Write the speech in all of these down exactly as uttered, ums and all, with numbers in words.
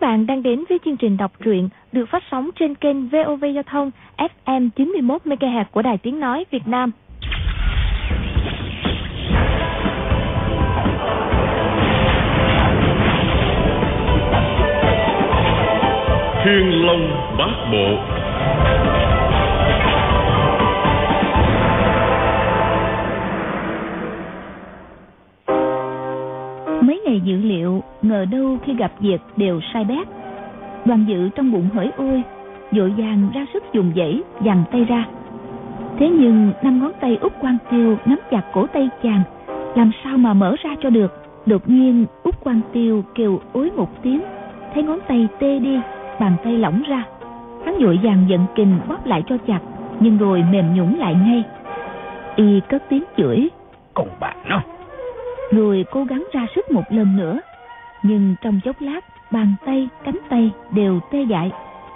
bạn đang đến với chương trình đọc truyện được phát sóng trên kênh vê o vê Giao thông ép em chín mươi mốt mê ga héc của Đài Tiếng Nói Việt Nam. Thiên Long Bát Bộ. Mấy ngày dự liệu, ngờ đâu khi gặp việc đều sai bét. Đoàn Dự trong bụng hỡi ôi, vội vàng ra sức dùng dãy giằng tay ra. Thế nhưng năm ngón tay Út Quang Tiêu nắm chặt cổ tay chàng, làm sao mà mở ra cho được. Đột nhiên Út Quang Tiêu kêu ối một tiếng, thấy ngón tay tê đi, bàn tay lỏng ra. Hắn vội vàng giận kình bóp lại cho chặt, nhưng rồi mềm nhũn lại ngay. Y cất tiếng chửi: "Con bà nó!" Rồi cố gắng ra sức một lần nữa, nhưng trong chốc lát bàn tay, cánh tay đều tê dại.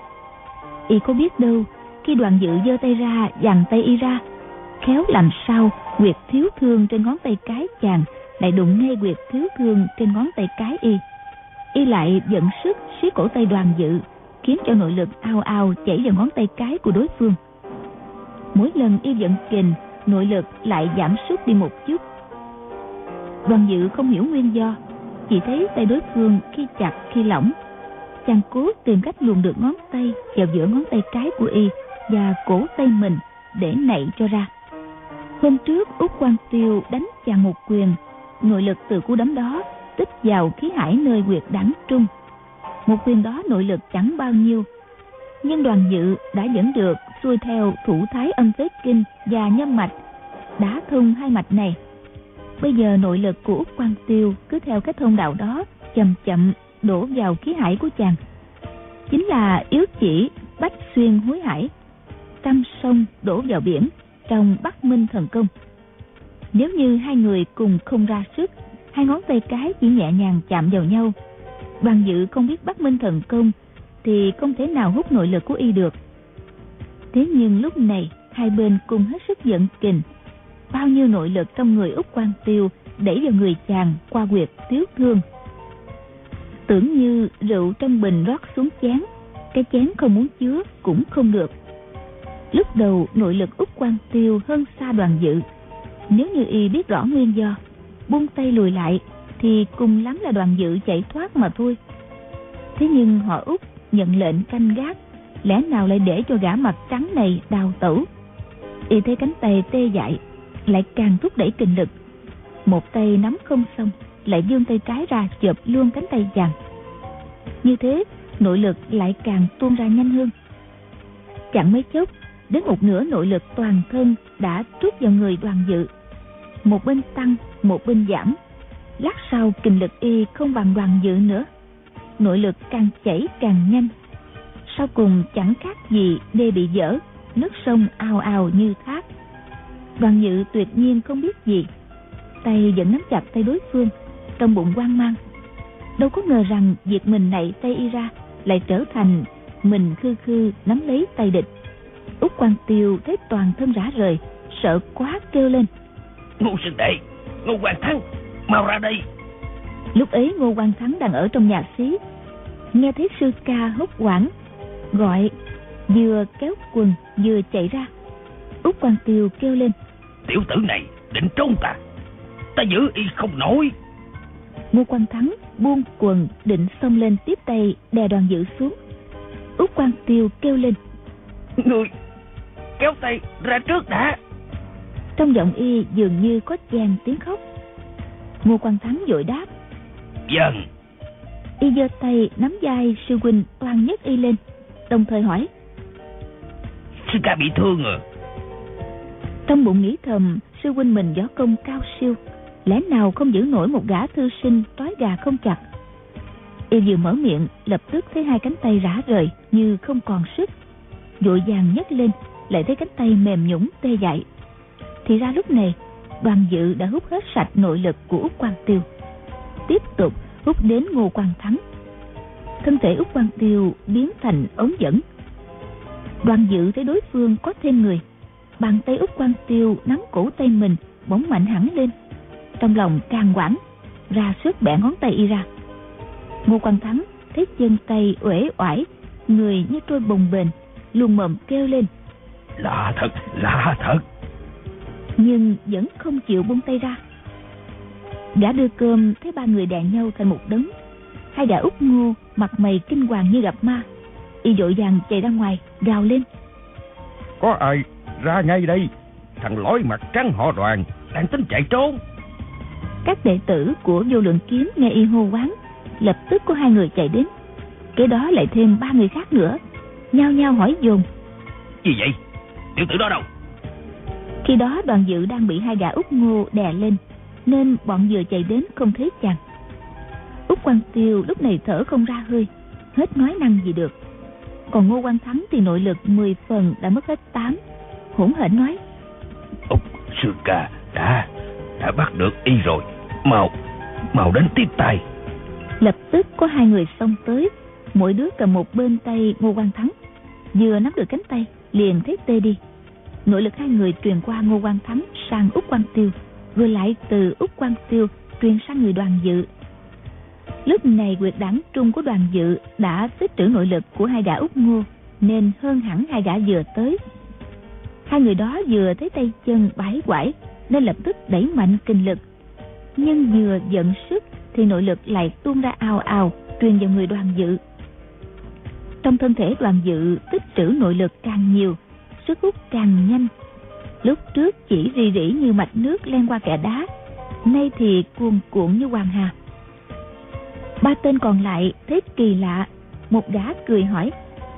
Y có biết đâu, khi Đoàn Dự giơ tay ra giằng tay y ra, khéo làm sao huyệt thiếu thương trên ngón tay cái chàng lại đụng ngay huyệt thiếu thương trên ngón tay cái y. Y lại vận sức siết cổ tay Đoàn Dự, khiến cho nội lực ao ao chảy vào ngón tay cái của đối phương. Mỗi lần y vận kình, nội lực lại giảm sút đi một chút. Đoàn Dự không hiểu nguyên do, chỉ thấy tay đối phương khi chặt khi lỏng. Chàng cố tìm cách luồn được ngón tay vào giữa ngón tay cái của y và cổ tay mình để nạy cho ra. Hôm trước Út Quang Tiêu đánh chàng một quyền, nội lực từ cú đấm đó tích vào khí hải nơi huyệt đãng trung. Một quyền đó nội lực chẳng bao nhiêu, nhưng Đoàn Dự đã vẫn được xuôi theo thủ thái âm phế kinh và nhâm mạch, đã thông hai mạch này. Bây giờ nội lực của Út Quang Tiêu cứ theo cái thông đạo đó chậm chậm đổ vào khí hải của chàng, chính là yếu chỉ bách xuyên hối hải, trăm sông đổ vào biển trong Bắc Minh thần công. Nếu như hai người cùng không ra sức, hai ngón tay cái chỉ nhẹ nhàng chạm vào nhau, Đoàn Dự không biết Bắc Minh thần công thì không thể nào hút nội lực của y được. Thế nhưng lúc này hai bên cùng hết sức vận kình, bao nhiêu nội lực trong người Út Quang Tiêu đẩy vào người chàng qua huyệt thiếu thương. Tưởng như rượu trong bình rót xuống chén, cái chén không muốn chứa cũng không được. Lúc đầu nội lực Út Quang Tiêu hơn xa Đoàn Dự, nếu như y biết rõ nguyên do, buông tay lùi lại thì cùng lắm là Đoàn Dự chạy thoát mà thôi. Thế nhưng họ Út nhận lệnh canh gác, lẽ nào lại để cho gã mặt trắng này đào tẩu. Y thấy cánh tay tê dại, lại càng thúc đẩy kình lực. Một tay nắm không xong, lại vươn tay trái ra chộp luôn cánh tay chàng. Như thế nội lực lại càng tuôn ra nhanh hơn. Chẳng mấy chốc, đến một nửa nội lực toàn thân đã trút vào người Đoàn Dự. Một bên tăng, một bên giảm. Lát sau kình lực y không bằng Đoàn Dự nữa, nội lực càng chảy càng nhanh. Sau cùng chẳng khác gì đê bị vỡ, nước sông ào ào như thác. Đoàn Dự tuyệt nhiên không biết gì, tay vẫn nắm chặt tay đối phương, trong bụng hoang mang. Đâu có ngờ rằng việc mình nạy tay y ra lại trở thành mình khư khư nắm lấy tay địch. Út Quang Tiêu thấy toàn thân rã rời, sợ quá kêu lên: "Ngô sư đệ, Ngô Quang Thắng, mau ra đây!" Lúc ấy Ngô Quang Thắng đang ở trong nhà xí, nghe thấy sư ca hốt hoảng gọi, vừa kéo quần vừa chạy ra. Út Quang Tiêu kêu lên: "Tiểu tử này định trốn ta, ta giữ y không nổi." Ngô Quang Thắng buông quần định xông lên tiếp tay đè Đoàn Dự xuống. Út Quang Tiêu kêu lên: "Ngươi kéo tay ra trước đã." Trong giọng y dường như có chen tiếng khóc. Ngô Quang Thắng vội đáp: "Vâng." Y giơ tay nắm vai sư huynh toan nhấc y lên, đồng thời hỏi: "Sư ca bị thương à?" Trong bụng nghĩ thầm, sư huynh mình võ công cao siêu, lẽ nào không giữ nổi một gã thư sinh trói gà không chặt. Y vừa mở miệng, lập tức thấy hai cánh tay rã rời như không còn sức, vội vàng nhấc lên, lại thấy cánh tay mềm nhũn tê dại. Thì ra lúc này Đoàn Dự đã hút hết sạch nội lực của Út Quang Tiêu, tiếp tục hút đến Ngô Quang Thắng. Thân thể Út Quang Tiêu biến thành ống dẫn. Đoàn Dự thấy đối phương có thêm người, bàn tay Út Quang Tiêu nắm cổ tay mình bỗng mạnh hẳn lên. Trong lòng càng hoảng, ra sức bẻ ngón tay y ra. Ngô Quang Thắng thấy chân tay uể oải, người như trôi bồng bềnh, luôn mồm kêu lên: Lạ thật, lạ thật. Nhưng vẫn không chịu buông tay ra. Gã đưa cơm thấy ba người đè nhau thành một đống. Hai gã út ngô mặt mày kinh hoàng như gặp ma. Y vội vàng chạy ra ngoài gào lên: Có ai ra ngay đây, thằng lói mặt trắng họ Đoàn đang tính chạy trốn. Các đệ tử của Vô Lượng Kiếm nghe y hô quán, lập tức có hai người chạy đến. Kế đó lại thêm ba người khác nữa, nhao nhao hỏi dồn: Gì vậy? Tiểu tử đó đâu? Khi đó Đoàn Dự đang bị hai gã út ngô đè lên, nên bọn vừa chạy đến không thấy chàng. Út Quang Tiêu lúc này thở không ra hơi, hết nói năng gì được. Còn Ngô Quang Thắng thì nội lực mười phần đã mất hết tám, hỗn hển nói: Út sư ca đã đã bắt được y rồi, mau mau đến tiếp tay. Lập tức có hai người xông tới, mỗi đứa cầm một bên tay Ngô Quang Thắng. Vừa nắm được cánh tay liền thấy tê đi. Nội lực hai người truyền qua Ngô Quang Thắng sang Út Quang Tiêu, rồi lại từ Út Quang Tiêu truyền sang người Đoàn Dự. Lúc này huyệt đảng trung của Đoàn Dự đã tích trữ nội lực của hai gã út ngô, nên hơn hẳn hai gã vừa tới. Hai người đó vừa thấy tay chân bãi quải nên lập tức đẩy mạnh kinh lực, nhưng vừa vận sức thì nội lực lại tuôn ra ào ào truyền vào người Đoàn Dự. Trong thân thể Đoàn Dự tích trữ nội lực càng nhiều, sức hút càng nhanh. Lúc trước chỉ rì rỉ như mạch nước len qua kẽ đá, nay thì cuồn cuộn như hoàng hà. Ba tên còn lại thấy kỳ lạ, một gã cười hỏi: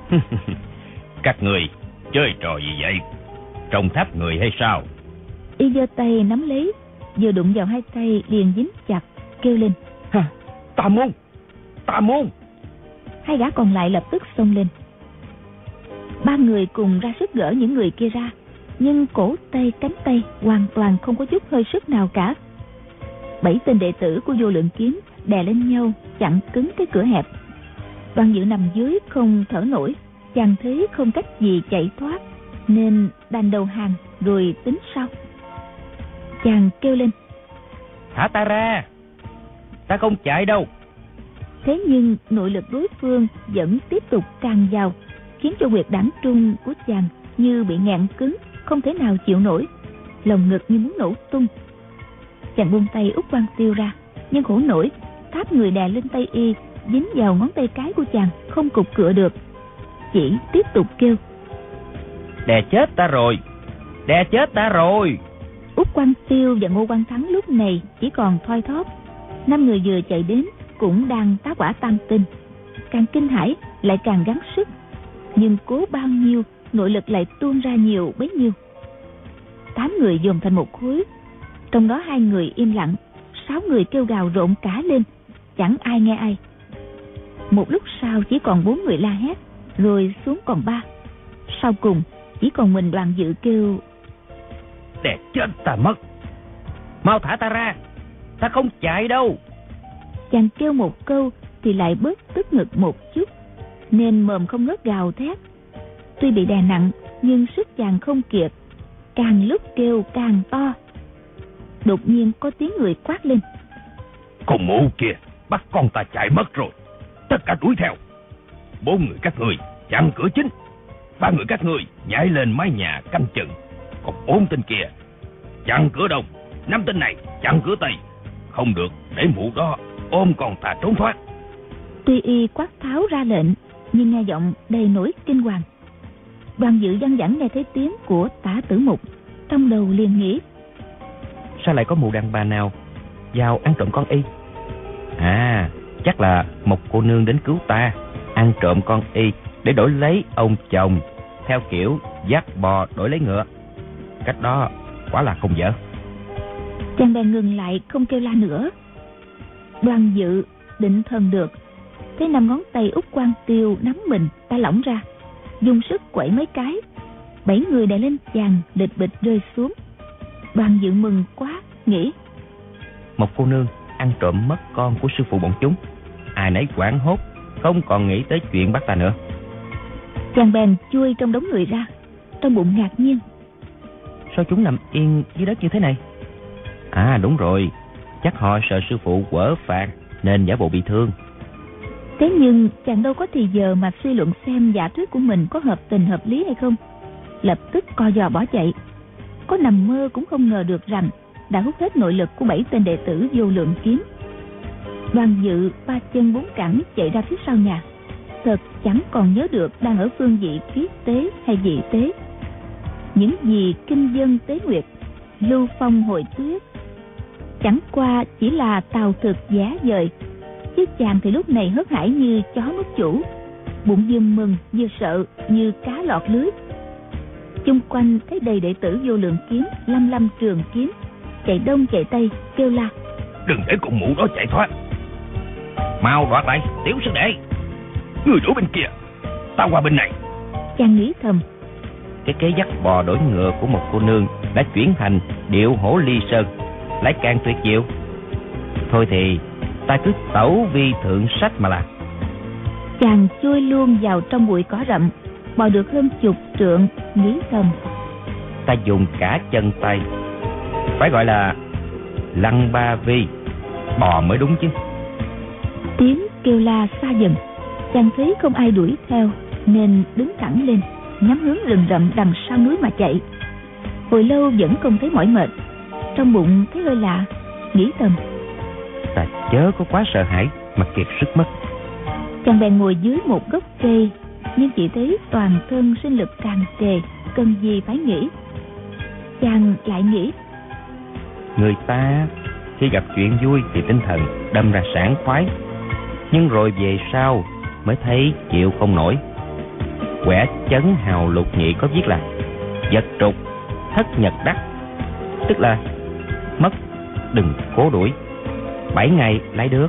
Các người chơi trò gì vậy? Trông tháp người hay sao? Y giơ tay nắm lấy, vừa đụng vào hai tay liền dính chặt, kêu lên: Ha, tà môn, tà môn. Hai gã còn lại lập tức xông lên. Ba người cùng ra sức gỡ những người kia ra, nhưng cổ tay cánh tay hoàn toàn không có chút hơi sức nào cả. Bảy tên đệ tử của Vô Lượng Kiếm đè lên nhau chặn cứng cái cửa hẹp. Đoàn Dự nằm dưới không thở nổi, chàng thấy không cách gì chạy thoát nên đành đầu hàng rồi tính sau. Chàng kêu lên: Thả ta ra, ta không chạy đâu. Thế nhưng nội lực đối phương vẫn tiếp tục tràn vào, khiến cho huyệt đảng trung của chàng như bị nghẹn cứng, không thể nào chịu nổi, lồng ngực như muốn nổ tung. Chàng buông tay Út Quang Tiêu ra, nhưng khổ nổi, tháp người đè lên tay y dính vào ngón tay cái của chàng, không cục cựa được, chỉ tiếp tục kêu: Đè chết ta rồi, đè chết ta rồi. Út Quang Tiêu và Ngô Quang Thắng lúc này chỉ còn thoi thóp. Năm người vừa chạy đến cũng đang tá quả tam tinh, càng kinh hãi lại càng gắng sức, nhưng cố bao nhiêu nội lực lại tuôn ra nhiều bấy nhiêu. Tám người dồn thành một khối, trong đó hai người im lặng, sáu người kêu gào rộn cả lên, chẳng ai nghe ai. Một lúc sau chỉ còn bốn người la hét, rồi xuống còn ba. Sau cùng chỉ còn mình Đoàn Dự kêu: Đè chết ta mất, mau thả ta ra, ta không chạy đâu. Chàng kêu một câu thì lại bớt tức ngực một chút, nên mồm không ngớt gào thét. Tuy bị đè nặng nhưng sức chàng không kiệt, càng lúc kêu càng to. Đột nhiên có tiếng người quát lên: Con mụ kia bắt con ta chạy mất rồi, tất cả đuổi theo. Bốn người các người chặn cửa chính, ba người các người nhảy lên mái nhà canh chừng, còn bốn tên kia chặn cửa đông, năm tên này chặn cửa tây. Không được để mụ đó ôm con ta trốn thoát. Tuy y quát tháo ra lệnh, nhưng nghe giọng đầy nỗi kinh hoàng. Đoàn Dự văng vẳng nghe thấy tiếng của Tả Tử Mục, trong đầu liền nghĩ: Sao lại có mụ đàn bà nào vào ăn trộm con y? À, chắc là một cô nương đến cứu ta, ăn trộm con y để đổi lấy ông chồng, theo kiểu dắt bò đổi lấy ngựa. Cách đó quả là không dở. Chàng bèn ngừng lại không kêu la nữa. Đoàn Dự định thần được, thấy năm ngón tay Út Quang Tiêu nắm mình ta lỏng ra, dùng sức quẩy mấy cái, bảy người đè lên chàng lịch bịch rơi xuống. Đoàn Dự mừng quá, nghĩ: Một cô nương ăn trộm mất con của sư phụ bọn chúng, ai nấy hoảng hốt, không còn nghĩ tới chuyện bắt ta nữa. Chàng bèn chui trong đống người ra, trong bụng ngạc nhiên: Sao chúng nằm yên dưới đất như thế này? À đúng rồi, chắc họ sợ sư phụ quở phạt nên giả bộ bị thương. Thế nhưng chàng đâu có thì giờ mà suy luận xem giả thuyết của mình có hợp tình hợp lý hay không. Lập tức co giò bỏ chạy. Có nằm mơ cũng không ngờ được rằng đã hút hết nội lực của bảy tên đệ tử Vô Lượng Kiếm. Đoàn Dự ba chân bốn cẳng chạy ra phía sau nhà, thật chẳng còn nhớ được đang ở phương vị kiết tế hay dị tế. Những gì kinh dân tế nguyệt, lưu phong hội tuyết, chẳng qua chỉ là tào thực giả dời, chứ chàng thì lúc này hớt hải như chó mất chủ, bụng vừa mừng vừa sợ như cá lọt lưới. Chung quanh thấy đầy đệ tử Vô Lượng Kiếm, Lâm Lâm Trường Kiếm chạy đông chạy tây kêu la: Đừng để con mụ đó chạy thoát, mau đoạt lại Tiểu sư đệ. Người đổ bên kia, ta qua bên này. Chàng nghĩ thầm, cái kế dắt bò đổi ngựa của một cô nương đã chuyển thành điệu hổ ly sơn, lại càng tuyệt diệu. Thôi thì ta cứ tẩu vi thượng sách mà làm. Chàng chui luôn vào trong bụi cỏ rậm, bò được hơn chục trượng, nghĩ thầm, ta dùng cả chân tay, phải gọi là lăng ba vi bò mới đúng chứ. Tiếng kêu la xa dần, chàng thấy không ai đuổi theo nên đứng thẳng lên, nhắm hướng rừng rậm đằng sau núi mà chạy. Hồi lâu vẫn không thấy mỏi mệt, trong bụng thấy hơi lạ, nghĩ thầm, ta chớ có quá sợ hãi mà kiệt sức mất. Chàng bèn ngồi dưới một gốc cây, nhưng chỉ thấy toàn thân sinh lực tràn trề, cần gì phải nghĩ. Chàng lại nghĩ, người ta khi gặp chuyện vui thì tinh thần đâm ra sảng khoái, nhưng rồi về sau mới thấy chịu không nổi. Quẻ chấn hào lục nhị có viết là vật trục thất nhật đắc, tức là mất đừng cố đuổi, bảy ngày lấy được.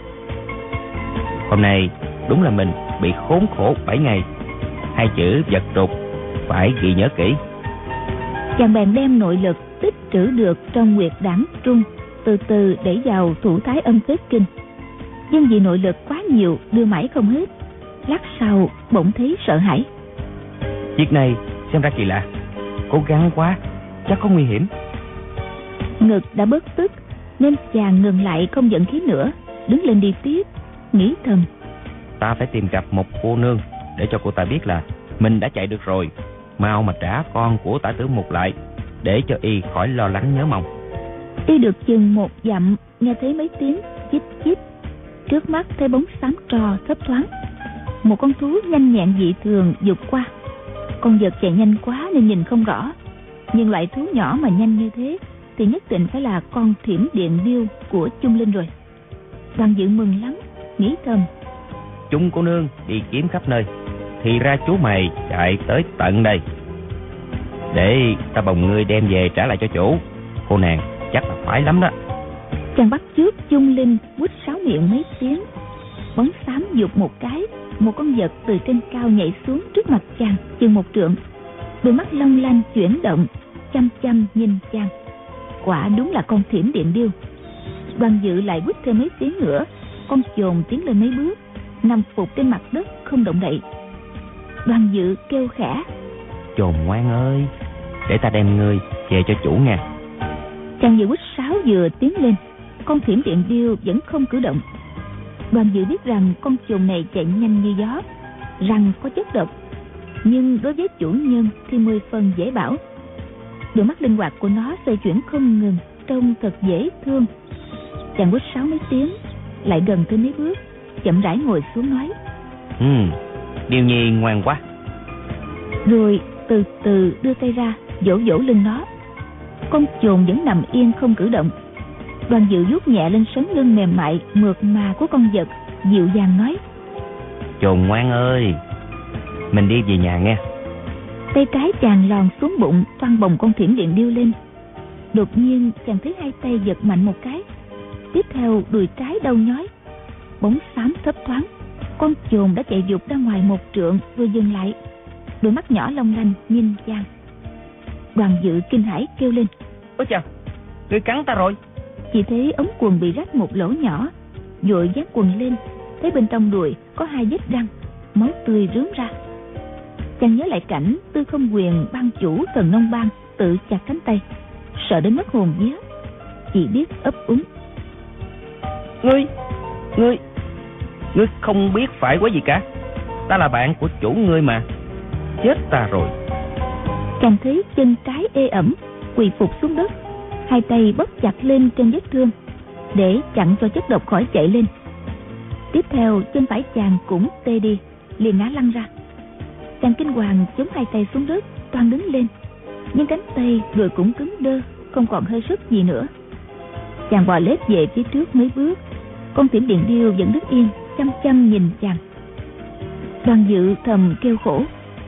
Hôm nay đúng là mình bị khốn khổ bảy ngày, hai chữ vật trục phải ghi nhớ kỹ. Chàng bèn đem nội lực tích trữ được trong nguyệt đản trung từ từ đẩy vào thủ thái âm phế kinh, nhưng vì nội lực quá nhiều đưa mãi không hết. Lát sau bỗng thấy sợ hãi. Việc này xem ra kỳ lạ, cố gắng quá chắc có nguy hiểm. Ngực đã bớt tức nên chàng ngừng lại không giận khí nữa, đứng lên đi tiếp, nghĩ thầm, ta phải tìm gặp một cô nương để cho cô ta biết là mình đã chạy được rồi, mau mà trả con của Tả Tử Mục lại để cho y khỏi lo lắng nhớ mong. Đi được chừng một dặm, nghe thấy mấy tiếng chích chích, trước mắt thấy bóng xám trò thấp thoáng. Một con thú nhanh nhẹn dị thường vụt qua. Con vật chạy nhanh quá nên nhìn không rõ, nhưng loại thú nhỏ mà nhanh như thế thì nhất định phải là con thiểm điện điêu của Chung Linh rồi. Đoàn Dự mừng lắm, nghĩ thầm, Chung cô nương đi kiếm khắp nơi, thì ra chú mày chạy tới tận đây, để ta bồng ngươi đem về trả lại cho chủ. Cô nàng chắc là phải lắm đó. Chàng bắt trước Chung Linh quýt sáo miệng mấy tiếng, bóng xám vụt một cái, một con vật từ trên cao nhảy xuống trước mặt chàng chừng một trượng, đôi mắt long lanh chuyển động, chăm chăm nhìn chàng. Quả đúng là con thiểm điện điêu. Đoàn Dự lại quýt thêm mấy tiếng nữa, con chồn tiến lên mấy bước, nằm phục trên mặt đất không động đậy. Đoàn Dự kêu khẽ, Chồn ngoan ơi, để ta đem ngươi về cho chủ nha. Chàng vừa quýt sáo vừa tiến lên, con thiểm điện điêu vẫn không cử động. Đoàn Dự biết rằng con chồn này chạy nhanh như gió, răng có chất độc, nhưng đối với chủ nhân thì mười phần dễ bảo. Đôi mắt linh hoạt của nó xoay chuyển không ngừng, trông thật dễ thương. Chàng quýt sáo mấy tiếng, lại gần thêm mấy bước, chậm rãi ngồi xuống nói, Ừ, Điêu Nhi ngoan quá. Rồi từ từ đưa tay ra vỗ vỗ lưng nó. Con chồn vẫn nằm yên không cử động. Đoàn Dự vuốt nhẹ lên sống lưng mềm mại mượt mà của con vật, dịu dàng nói, Chồn ngoan ơi, mình đi về nhà nghe. Tay trái chàng lòn xuống bụng, toan bồng con thiểm điện điêu lên. Đột nhiên chàng thấy hai tay giật mạnh một cái, tiếp theo đùi trái đau nhói. Bóng xám thấp thoáng, con chồn đã chạy vụt ra ngoài một trượng rồi dừng lại, đôi mắt nhỏ long lanh nhìn chàng. Đoàn Dự kinh hãi kêu lên, Ôi chà, ngươi cắn ta rồi. chỉ thấy ống quần bị rách một lỗ nhỏ, vội vác quần lên, thấy bên trong đùi có hai vết răng, máu tươi rướm ra. Chàng nhớ lại cảnh Tư Không Quyền ban chủ Thần Nông Bang tự chặt cánh tay, sợ đến mất hồn vía, chỉ biết ấp úng, Ngươi, ngươi, Ngươi không biết phải quá gì cả. Ta là bạn của chủ ngươi mà. Chết ta rồi. Chàng thấy chân trái ê ẩm, quỳ phục xuống đất, hai tay bóp chặt lên trên vết thương để chặn cho chất độc khỏi chạy lên. Tiếp theo chân phải chàng cũng tê đi, liền ngã lăn ra. Chàng kinh hoàng chống hai tay xuống đất, toan đứng lên, nhưng cánh tay rồi cũng cứng đơ, không còn hơi sức gì nữa. Chàng bò lết về phía trước mấy bước, con Thiểm Điện Điêu vẫn đứng yên, chăm chăm nhìn chàng. Đoàn Dự thầm kêu khổ.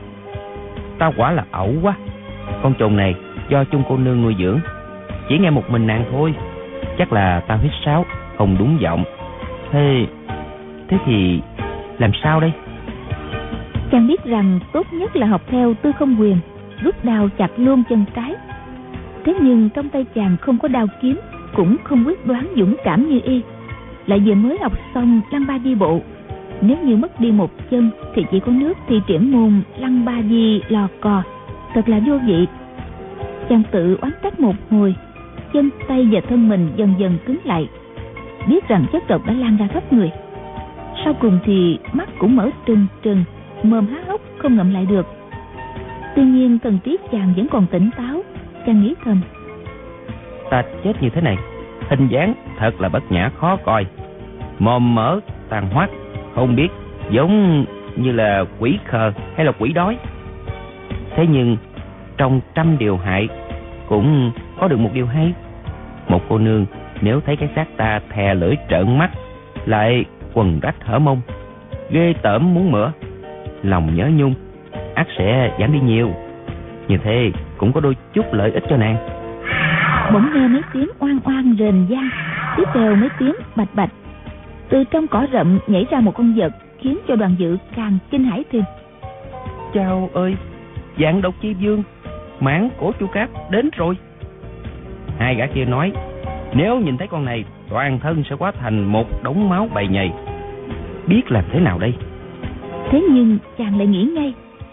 Ta quả là ẩu quá. Con trồn này do chung cô nương nuôi dưỡng, chỉ nghe một mình nàng thôi. Chắc là ta huyết sáo, không đúng giọng. Thế Thế thì làm sao đây? Chàng biết rằng tốt nhất là học theo Tư Không Quyền, rút đao chặt luôn chân trái. Thế nhưng trong tay chàng không có đao kiếm, cũng không quyết đoán dũng cảm như y, lại vừa mới học xong Lăng Ba Di bộ. Nếu như mất đi một chân thì chỉ có nước thi triển môn Lăng Ba Di lò cò, thật là vô vị. Chàng tự oán trách một hồi, chân tay và thân mình dần dần cứng lại, biết rằng chất độc đã lan ra khắp người. Sau cùng thì mắt cũng mở trừng trừng, mồm há hốc không ngậm lại được. Tuy nhiên thần trí chàng vẫn còn tỉnh táo. Chàng nghĩ thầm: Ta chết như thế này, hình dáng thật là bất nhã khó coi, mồm mỡ tàn hoắt, không biết giống như là quỷ khờ hay là quỷ đói. Thế nhưng trong trăm điều hại cũng có được một điều hay. Một cô nương nếu thấy cái xác ta thè lưỡi trợn mắt, lại quần rách hở mông, ghê tởm muốn mửa, lòng nhớ nhung ắt sẽ giảm đi nhiều. Như thế cũng có đôi chút lợi ích cho nàng. Bỗng nghe mấy tiếng oan oan rền vang, tiếp theo mấy tiếng bạch bạch. Từ trong cỏ rậm nhảy ra một con vật, khiến cho Đoàn Dự càng kinh hãi thêm. Chao ơi, Vạn Độc Chi Vương, Mãn Cổ Chu Cáp đến rồi. Hai gã kia nói nếu nhìn thấy con này, toàn thân sẽ hóa thành một đống máu bầy nhầy. Biết làm thế nào đây? Thế nhưng chàng lại nghĩ ngay: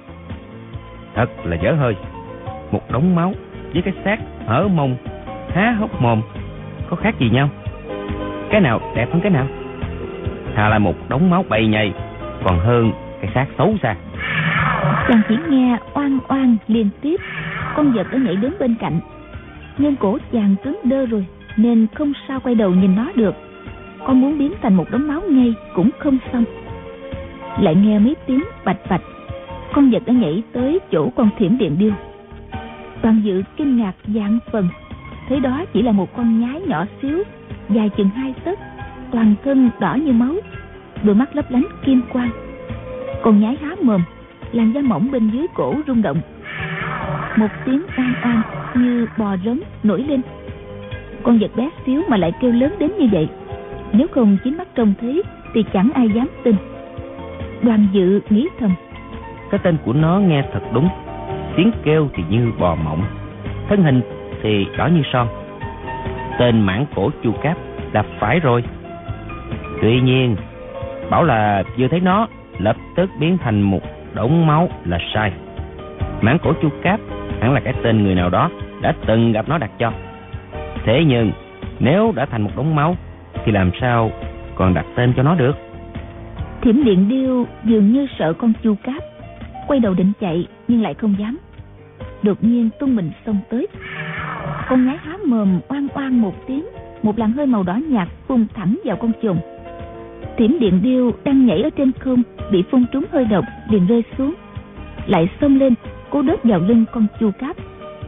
thật là dở hơi. Một đống máu với cái xác hở mông há hốc mồm có khác gì nhau? Cái nào đẹp hơn cái nào? Thà là một đống máu bầy nhầy còn hơn cái xác xấu xa. Chàng chỉ nghe oan oan liên tiếp, con vật đã nhảy đến bên cạnh, nhưng cổ chàng cứng đơ rồi nên không sao quay đầu nhìn nó được. Con muốn biến thành một đống máu ngay cũng không xong. Lại nghe mấy tiếng bạch bạch, con vật đã nhảy tới chỗ con Thiểm Điện Điêu. Đoàn Dự kinh ngạc vạn phần, thấy đó chỉ là một con nhái nhỏ xíu, dài chừng hai tấc, toàn thân đỏ như máu, đôi mắt lấp lánh kim quang. Con nhái há mồm, làn da mỏng bên dưới cổ rung động. Một tiếng oan oan như bò rống nổi lên. Con vật bé xíu mà lại kêu lớn đến như vậy, nếu không chính mắt trông thấy thì chẳng ai dám tin. Đoàn Dự nghĩ thầm: cái tên của nó nghe thật đúng, tiếng kêu thì như bò mộng, thân hình thì đỏ như son. Tên Mãn Cổ Chu Cáp là phải rồi. Tuy nhiên bảo là vừa thấy nó lập tức biến thành một đống máu là sai. Mãn Cổ Chu Cáp hẳn là cái tên người nào đó đã từng gặp nó đặt cho. Thế nhưng nếu đã thành một đống máu thì làm sao còn đặt tên cho nó được? Thiểm Điện Điêu dường như sợ con Chu Cáp, quay đầu định chạy nhưng lại không dám. Đột nhiên tung mình xông tới. Con nhái há mồm oan oan một tiếng, một làn hơi màu đỏ nhạt phun thẳng vào con trồn. Thiểm Điện Điêu đang nhảy ở trên không, bị phun trúng hơi độc liền rơi xuống, lại xông lên cố đớp vào lưng con Chu Cáp.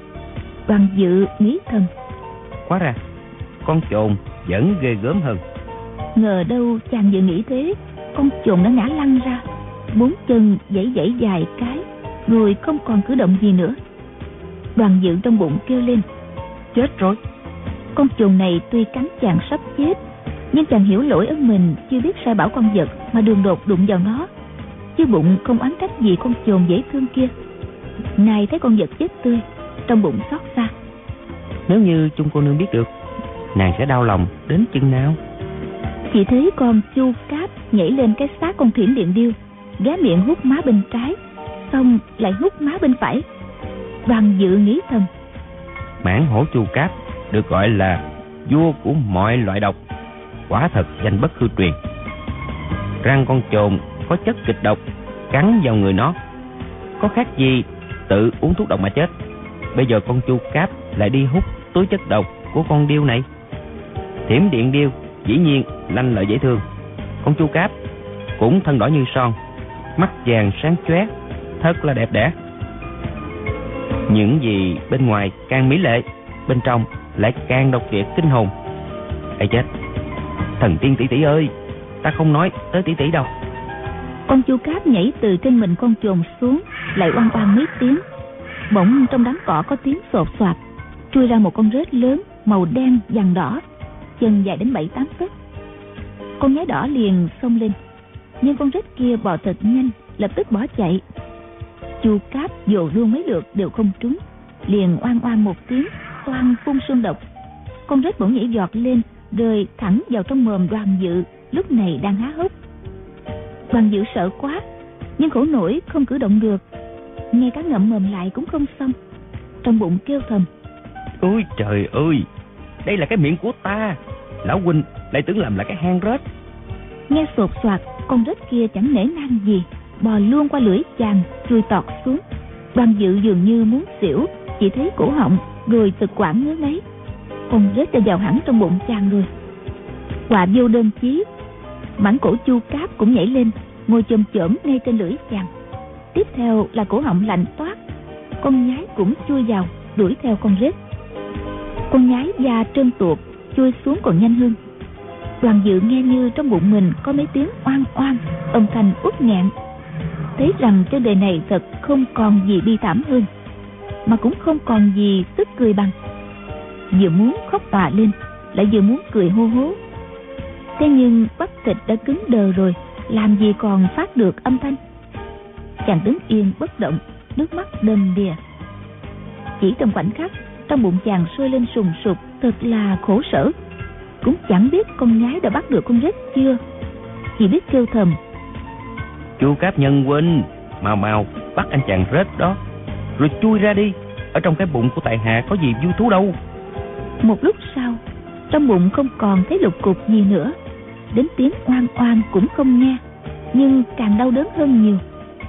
Đoàn Dự nghĩ thầm: Quá ra con trồn vẫn ghê gớm hơn. Ngờ đâu chàng vừa nghĩ thế, con trồn đã ngã lăn ra, bốn chân giãy giãy dài cái, rồi không còn cử động gì nữa. Đoàn Dự trong bụng kêu lên: chết rồi. Con trồn này tuy cắn chàng sắp chết, nhưng chàng hiểu lỗi ở mình chưa biết sai bảo con vật mà đường đột đụng vào nó, chứ bụng không oán trách gì con trồn dễ thương kia. Này thấy con vật chết tươi, trong bụng xót xa. Nếu như chung cô nương biết được, nàng sẽ đau lòng đến chừng nào? Chỉ thấy con Chu Cáp nhảy lên cái xác con Thiểm Điện Điêu, ghé miệng hút má bên trái, xong lại hút má bên phải. Đoàn Dự nghĩ thầm: Mãn Hổ Chu Cáp được gọi là vua của mọi loại độc, quả thật danh bất hư truyền. răng con chồn có chất kịch độc cắn vào người nó, có khác gì tự uống thuốc độc mà chết. Bây giờ con chu cáp lại đi hút túi chất độc của con điêu này. Thiểm điện điêu dĩ nhiên lanh lợi dễ thương. Con chu cáp cũng thân đỏ như son, mắt vàng sáng chóe, thật là đẹp đẽ. Những gì bên ngoài càng mỹ lệ, bên trong lại càng độc địa kinh hồn. Ây chết, thần tiên tỷ tỷ ơi, ta không nói tới tỷ tỷ đâu. Con chu cáp nhảy từ trên mình con chồn xuống, lại oang oang mấy tiếng. Bỗng trong đám cỏ có tiếng sột soạt, chui ra một con rết lớn màu đen vàng đỏ, chân dài đến bảy tám tấc. Con nhái đỏ liền xông lên, nhưng con rết kia bò thật nhanh, lập tức bỏ chạy. Chu cáp dồ luôn mấy lượt đều không trúng, liền oang oang một tiếng, toang phun xương độc. Con rết bỗng nhảy giọt lên, rơi thẳng vào trong mồm Đoàn Dự lúc này đang há hốc. Đoàn Dự sợ quá, nhưng khổ nổi không cử động được, ngay cả ngậm mồm lại cũng không xong. Trong bụng kêu thầm: Ôi trời ơi, đây là cái miệng của ta, lão huynh lại tưởng làm là cái hang rết. Nghe sột soạt, con rết kia chẳng nể nang gì, bò luôn qua lưỡi chàng, chui tọt xuống. Đoàn Dự dường như muốn xỉu, chỉ thấy cổ họng rồi thực quản ngứa ngáy. Con rết đã vào hẳn trong bụng chàng rồi. Họa vô đơn chí, mảnh cổ chu cáp cũng nhảy lên, ngồi chồm chổm ngay trên lưỡi chàng. Tiếp theo là cổ họng lạnh toát, con nhái cũng chui vào đuổi theo con rết. Con nhái da trơn tuột chui xuống còn nhanh hơn. Đoàn Dự nghe như trong bụng mình có mấy tiếng oang oang, âm thanh uất nghẹn, thấy rằng trên đời này thật không còn gì bi thảm hơn, mà cũng không còn gì tức cười bằng. Vừa muốn khóc tòa lên, lại vừa muốn cười hô hố. Thế nhưng bắp thịt đã cứng đờ rồi, làm gì còn phát được âm thanh. Chàng đứng yên bất động, nước mắt đầm đìa. Chỉ trong khoảnh khắc, trong bụng chàng sôi lên sùng sục, thật là khổ sở. Cũng chẳng biết con nhái đã bắt được con rết chưa, chỉ biết kêu thầm: Chu Cáp nhân huynh, mau mau bắt anh chàng rết đó, rồi chui ra đi. Ở trong cái bụng của tại hạ có gì vui thú đâu. Một lúc sau, trong bụng không còn thấy lục cục gì nữa, đến tiếng oang oang cũng không nghe, nhưng càng đau đớn hơn nhiều.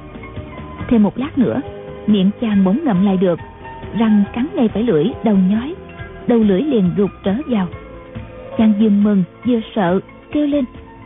Thêm một lát nữa, miệng chàng bỗng ngậm lại được, răng cắn ngay phải lưỡi, đầu nhói, đầu lưỡi liền rụt trở vào. Chàng vừa mừng vừa sợ, kêu lên: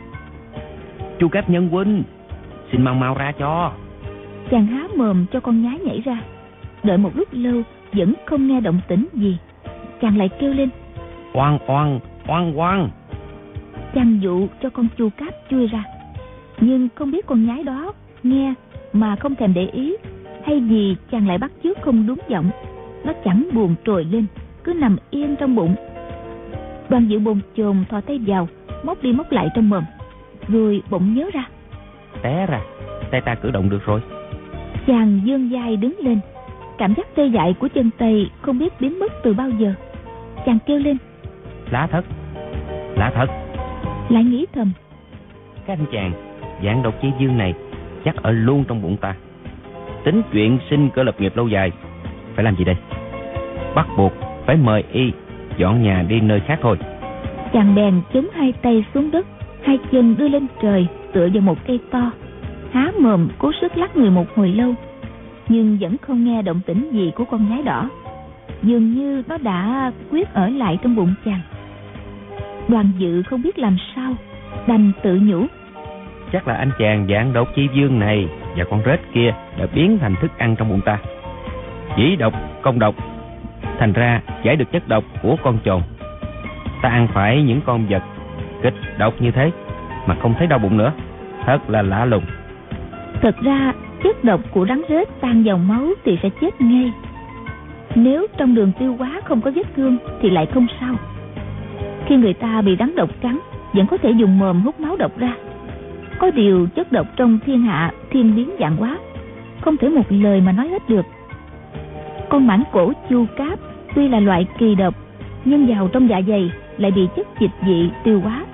Chu Cáp nhân huynh, xin mau mau ra cho. Chàng há mồm cho con nhái nhảy ra. Đợi một lúc lâu vẫn không nghe động tĩnh gì, chàng lại kêu lên: Oang oang oang oang. Chàng dụ cho con chu cáp chui ra, nhưng không biết con nhái đó nghe mà không thèm để ý, hay vì chàng lại bắt chước không đúng giọng. Nó chẳng buồn trồi lên, cứ nằm yên trong bụng. Đoàn Dự bồn chồn thò tay vào, móc đi móc lại trong mồm, rồi bỗng nhớ ra: Té ra, tay ta cử động được rồi. Chàng vươn vai đứng lên, cảm giác tê dại của chân tay không biết biến mất từ bao giờ. Chàng kêu lên: Lạ thật, lạ thật. Lại nghĩ thầm: Cái anh chàng dạng độc chi dương này chắc ở luôn trong bụng ta. Tính chuyện sinh cơ lập nghiệp lâu dài, phải làm gì đây? Bắt buộc phải mời y dọn nhà đi nơi khác thôi. Chàng bèn chống hai tay xuống đất, hai chân đưa lên trời tựa vào một cây to, há mồm cố sức lắc người một hồi lâu, nhưng vẫn không nghe động tĩnh gì của con nhái đỏ. Dường như nó đã quyết ở lại trong bụng chàng. Đoàn Dự không biết làm sao, đành tự nhủ: Chắc là anh chàng dạng độc chi dương này và con rết kia đã biến thành thức ăn trong bụng ta. Dĩ độc công độc, thành ra giải được chất độc của con chồn. Ta ăn phải những con vật kịch độc như thế mà không thấy đau bụng nữa, thật là lạ lùng. Thật ra chất độc của rắn rết tan vào máu thì sẽ chết ngay. Nếu trong đường tiêu hóa không có vết thương thì lại không sao. Khi người ta bị rắn độc cắn, vẫn có thể dùng mồm hút máu độc ra. Có điều chất độc trong thiên hạ thiên biến vạn hóa, không thể một lời mà nói hết được. Con mãng cổ chu cáp tuy là loại kỳ độc, nhưng vào trong dạ dày lại bị chất dịch vị tiêu hóa.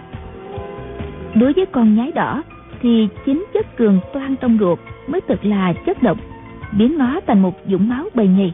Đối với con nhái đỏ thì chính chất cường toan trong ruột mới thực là chất độc, biến nó thành một vũng máu bầy nhầy.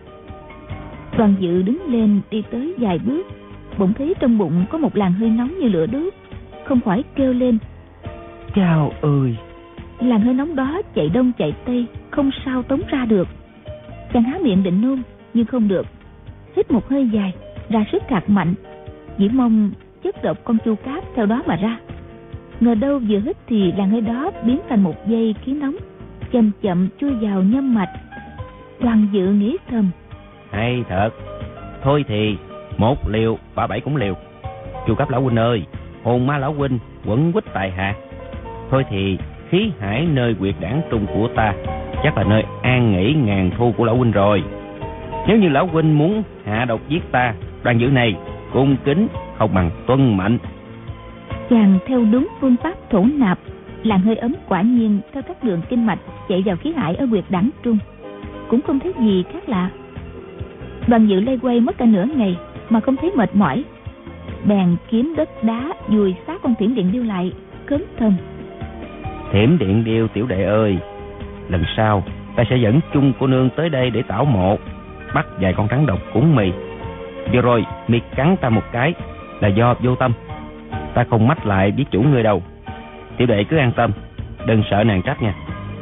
Đoàn Dự đứng lên đi tới vài bước, bỗng thấy trong bụng có một làn hơi nóng như lửa đốt, không khỏi kêu lên: Chao ơi! Làn hơi nóng đó chạy đông chạy tây, không sao tống ra được. Chàng há miệng định nôn nhưng không được. Hít một hơi dài, ra sức gạt mạnh, chỉ mong chất độc con chu cáp theo đó mà ra. Ngờ đâu vừa hít thì làn hơi đó biến thành một dây khí nóng, chậm chậm chui vào nhâm mạch. Đoàn Dự nghĩ thầm: hay thật. Thôi thì một liều ba bảy cũng liều. Chu cấp lão huynh ơi, hồn ma lão huynh quẩn quýt tại hạ. Thôi thì khí hải nơi quyệt đảng trung của ta chắc là nơi an nghỉ ngàn thu của lão huynh rồi. Nếu như lão huynh muốn hạ độc giết ta, Đoàn Dự này cung kính không bằng tuân mệnh. Chàng theo đúng phương pháp thổ nạp, làn hơi ấm quả nhiên theo các đường kinh mạch chạy vào khí hải ở quyệt đảng trung, cũng không thấy gì khác lạ. Đoàn Dự lây quay mất cả nửa ngày mà không thấy mệt mỏi, bèn kiếm đất đá dùi xác con thiểm điện điêu lại, cớm thầm: Thiểm điện điêu tiểu đệ ơi, lần sau ta sẽ dẫn chung cô nương tới đây để tảo mộ, bắt vài con rắn độc cúng mì. Vừa rồi mì cắn ta một cái là do vô tâm, ta không mách lại với chủ người đâu. Tiểu đệ cứ an tâm, đừng sợ nàng trách nha.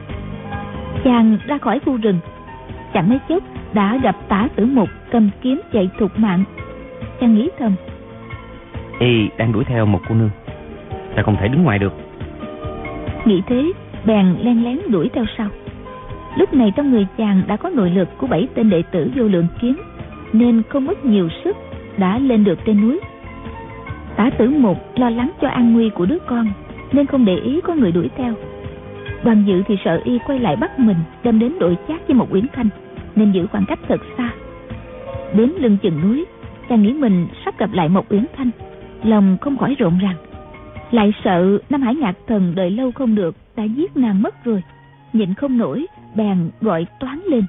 Chàng ra khỏi khu rừng, chẳng mấy chốc đã gặp Tả Tử Mục cầm kiếm chạy thục mạng. Chàng nghĩ thầm: Y đang đuổi theo một cô nương, ta không thể đứng ngoài được. Nghĩ thế, bèn len lén đuổi theo sau. Lúc này trong người chàng đã có nội lực của bảy tên đệ tử Vô Lượng Kiếm, nên không mất nhiều sức đã lên được trên núi. Tả Tử Mục lo lắng cho an nguy của đứa con nên không để ý có người đuổi theo. Đoàn Dự thì sợ y quay lại bắt mình đem đến đội chát với một Uyển Thanh, nên giữ khoảng cách thật xa. Đến lưng chừng núi, chàng nghĩ mình sắp gặp lại một Uyển Thanh, lòng không khỏi rộn ràng. Lại sợ Nam Hải Ngạc Thần đợi lâu không được đã giết nàng mất rồi, nhịn không nổi bèn gọi toáng lên: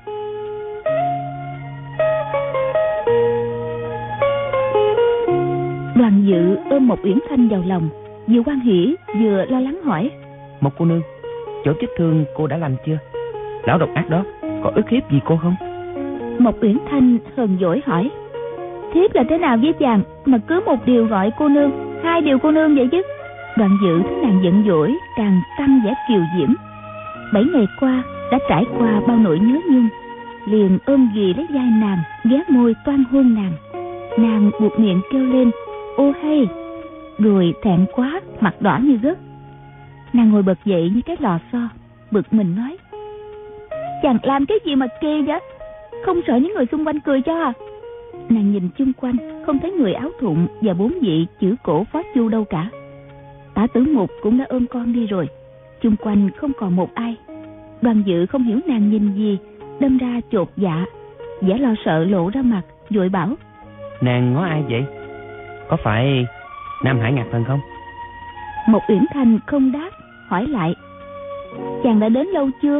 Đoàn Dự ôm một Uyển Thanh vào lòng, vừa hoan hỉ vừa lo lắng hỏi: Một cô nương, chỗ vết thương cô đã lành chưa? Lão độc ác đó có ức hiếp gì cô không? Một Uyển Thanh hờn dỗi hỏi: Thiếp là thế nào với chàng mà cứ một điều gọi cô nương, hai điều cô nương vậy chứ? Đoàn Dự thấy nàng giận dỗi càng tăng vẻ kiều diễm. Bảy ngày qua đã trải qua bao nỗi nhớ nhung, liền ôm ghì lấy vai nàng, ghé môi toan hôn nàng. Nàng buột miệng kêu lên: Ô hay! Rồi thẹn quá, mặt đỏ như gấc. Nàng ngồi bật dậy như cái lò xo, bực mình nói: Chàng làm cái gì mà kỳ vậy? Không sợ những người xung quanh cười cho à? Nàng nhìn chung quanh không thấy người áo thụng và bốn vị chữ cổ phó chu đâu cả. Tả Tử Mục cũng đã ôm con đi rồi, chung quanh không còn một ai. Đoàn Dự không hiểu nàng nhìn gì, đâm ra chột dạ, vẻ lo sợ lộ ra mặt, vội bảo: Nàng ngó ai vậy? Có phải Nam Hải Ngạc Thần không? Một Uyển Thanh không đáp, hỏi lại: Chàng đã đến lâu chưa?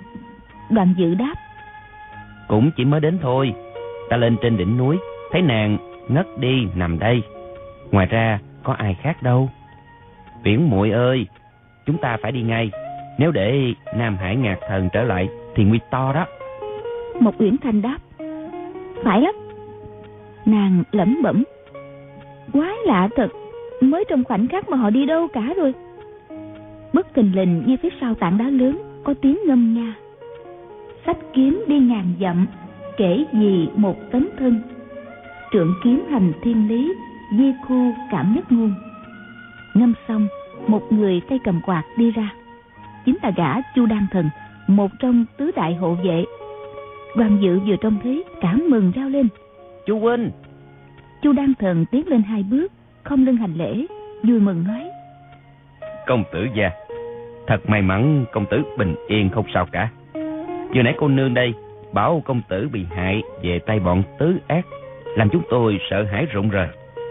Đoàn Dự đáp: Cũng chỉ mới đến thôi. Ta lên trên đỉnh núi thấy nàng ngất đi nằm đây, ngoài ra có ai khác đâu. Uyển muội ơi, chúng ta phải đi ngay, nếu để Nam Hải Ngạc Thần trở lại thì nguy to đó. Một Uyển Thanh đáp: Phải lắm. Nàng lẩm bẩm: Quái lạ thật, mới trong khoảnh khắc mà họ đi đâu cả rồi. Bất thình lình nghe phía sau tảng đá lớn có tiếng ngâm nga: Sách kiếm đi ngàn dặm, kể gì một tấn thân. Trượng kiếm hành thiên lý, di khu cảm nhất ngôn. Ngâm xong, một người tay cầm quạt đi ra, chính là gã Chu Đan Thần, một trong tứ đại hộ vệ. Đoàn Dự vừa trông thấy cảm mừng rao lên: Chu huynh! Chu Đan Thần tiến lên hai bước, không lưng hành lễ, vui mừng nói: Công tử gia, thật may mắn công tử bình yên không sao cả. Vừa nãy cô nương đây bảo công tử bị hại về tay bọn tứ ác, làm chúng tôi sợ hãi rụng rời.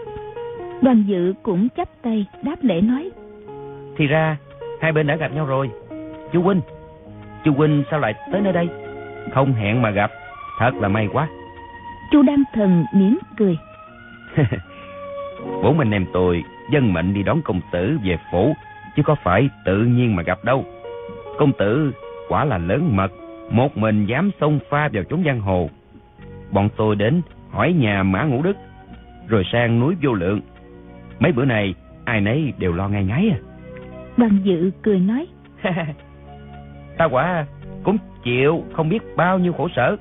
Đoàn Dự cũng chắp tay đáp lễ nói: Thì ra hai bên đã gặp nhau rồi. Chu huynh, Chu huynh sao lại tới nơi đây? Không hẹn mà gặp, thật là may quá. Chu Đan Thần mỉm cười: Bốn anh em tôi dân mệnh đi đón công tử về phủ, chứ có phải tự nhiên mà gặp đâu. Công tử quả là lớn mật, một mình dám xông pha vào chốn giang hồ. Bọn tôi đến hỏi nhà Mã Ngũ Đức, rồi sang núi Vô Lượng. Mấy bữa này ai nấy đều lo ngai ngái à. Đoàn Dự cười nói: Ta quả cũng chịu không biết bao nhiêu khổ sở.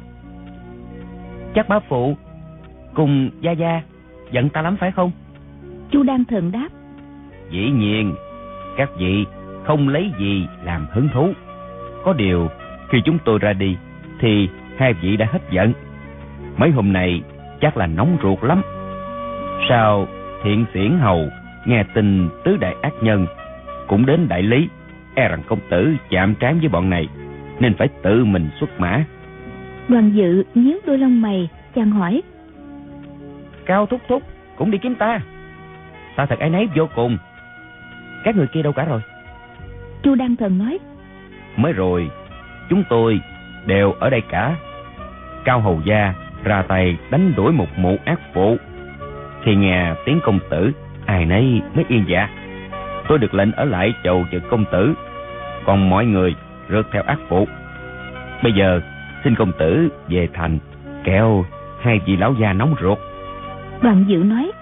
Chắc bá phụ cùng Gia Gia giận ta lắm phải không? Chu Đan Thần đáp: Dĩ nhiên, các vị không lấy gì làm hứng thú. Có điều khi chúng tôi ra đi thì hai vị đã hết giận. Mấy hôm nay chắc là nóng ruột lắm. Sao Thiện Xiển Hầu nghe tin tứ đại ác nhân cũng đến đại lý, e rằng công tử chạm trán với bọn này nên phải tự mình xuất mã. Đoàn Dự nhíu đôi lông mày, chàng hỏi: Cao thúc thúc cũng đi kiếm ta? Ta thật áy náy vô cùng. Các người kia đâu cả rồi? Chu Đan Thần nói: Mới rồi chúng tôi đều ở đây cả. Cao hầu gia ra tay đánh đuổi một mụ ác phụ. Khi nghe tiếng công tử, ai nấy mới yên dạ. Tôi được lệnh ở lại chầu trực công tử, còn mọi người rượt theo ác phụ. Bây giờ xin công tử về thành, kẻo hai vị lão già nóng ruột. Đoàn Dự nói: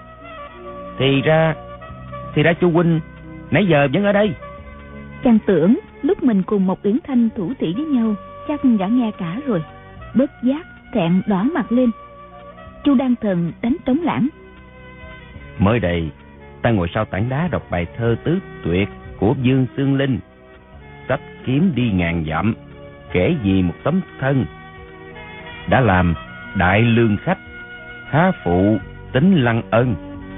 Thì ra Thì ra chu huynh nãy giờ vẫn ở đây. Chàng tưởng lúc mình cùng một Uyển Thanh thủ thỉ với nhau chắc đã nghe cả rồi, bất giác thẹn đỏ mặt lên. Chu Đan Thần đánh trống lãng: Mới đây ta ngồi sau tảng đá đọc bài thơ tứ tuyệt của Dương Xương Linh. Sách kiếm đi ngàn dặm, kể gì một tấm thân. Đã làm đại lương khách, há phụ tính lăng ân.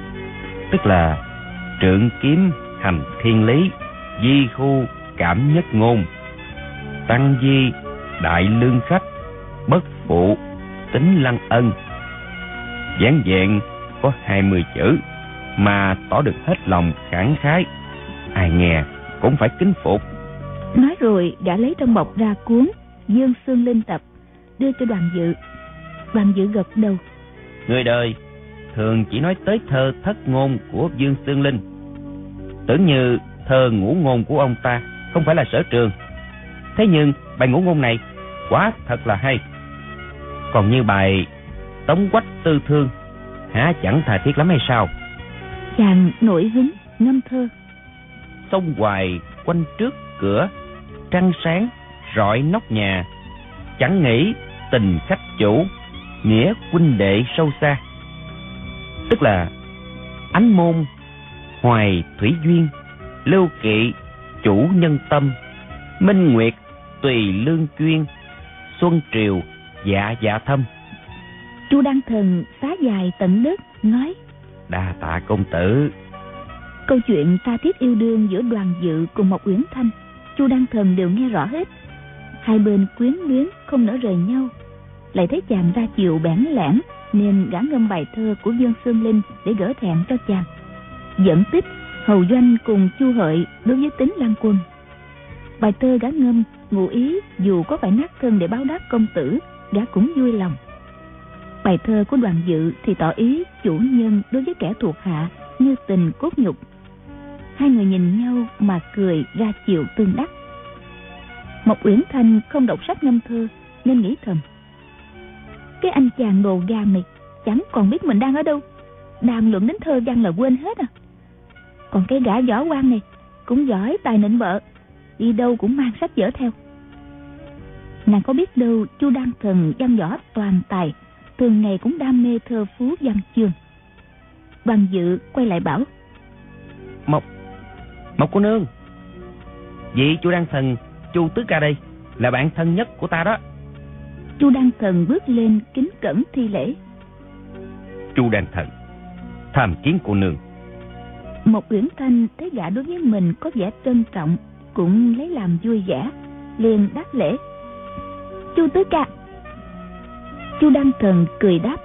Tức là trượng kiếm hành thiên lý, di khu cảm nhất ngôn. Tăng di đại lương khách, bất phụ tính lăng ân. Giản vẹn có hai mươi chữ mà tỏ được hết lòng khẳng khái, ai nghe cũng phải kính phục. Nói rồi đã lấy trong bọc ra cuốn Dương Xương Linh tập, đưa cho Đoàn Dự. Đoàn Dự gật đầu: Người đời thường chỉ nói tới thơ thất ngôn của Dương Xương Linh, tưởng như thơ ngũ ngôn của ông ta không phải là sở trường. Thế nhưng bài ngũ ngôn này quá thật là hay. Còn như bài Tống Quách Tư Thương, há chẳng thà thiết lắm hay sao? Chàng nổi hứng ngâm thơ: Sông hoài quanh trước cửa, trăng sáng rọi nóc nhà. Chẳng nghĩ tình khách chủ, nghĩa huynh đệ sâu xa. Tức là ánh môn hoài thủy duyên, lưu kỵ chủ nhân tâm. Minh nguyệt tùy lương chuyên, xuân triều dạ dạ thâm. Chu Đan Thần xá dài tận đất nói: Đa tạ công tử. Câu chuyện tha thiết yêu đương giữa Đoàn Dự cùng một Uyển Thanh, Chu Đan Thần đều nghe rõ hết. Hai bên quyến luyến không nỡ rời nhau. Lại thấy chàng ra chiều bẽn lẽn, nên gã ngâm bài thơ của Dương Xương Linh để gỡ thẹn cho chàng. Dẫn tích hầu doanh cùng Chu Hợi đối với Tính Lan Quân. Bài thơ gã ngâm ngụ ý dù có phải nát thân để báo đáp công tử, gã cũng vui lòng. Bài thơ của Đoàn Dự thì tỏ ý chủ nhân đối với kẻ thuộc hạ như tình cốt nhục. Hai người nhìn nhau mà cười ra chiều tương đắc. Mộc Uyển Thanh không đọc sách ngâm thơ nên nghĩ thầm: Cái anh chàng đồ gà này chẳng còn biết mình đang ở đâu, đàm luận đến thơ văn là quên hết à. Còn cái gã võ quan này cũng giỏi tài nịnh bợ, đi đâu cũng mang sách vở theo. Nàng có biết đâu Chu Đan Thần văn võ toàn tài, thường ngày cũng đam mê thơ phú văn chương. Đoàn Dự quay lại bảo: Mộc Mộc cô nương, vị Chu Đan Thần Chu tứ ca đây là bạn thân nhất của ta đó. Chu Đan Thần bước lên kính cẩn thi lễ: Chu Đan Thần tham kiến cô nương. Mộc Uyển Thanh thấy gã đối với mình có vẻ trân trọng, cũng lấy làm vui vẻ, liền đáp lễ: Chu tứ ca. Chu Đan Thần cười đáp: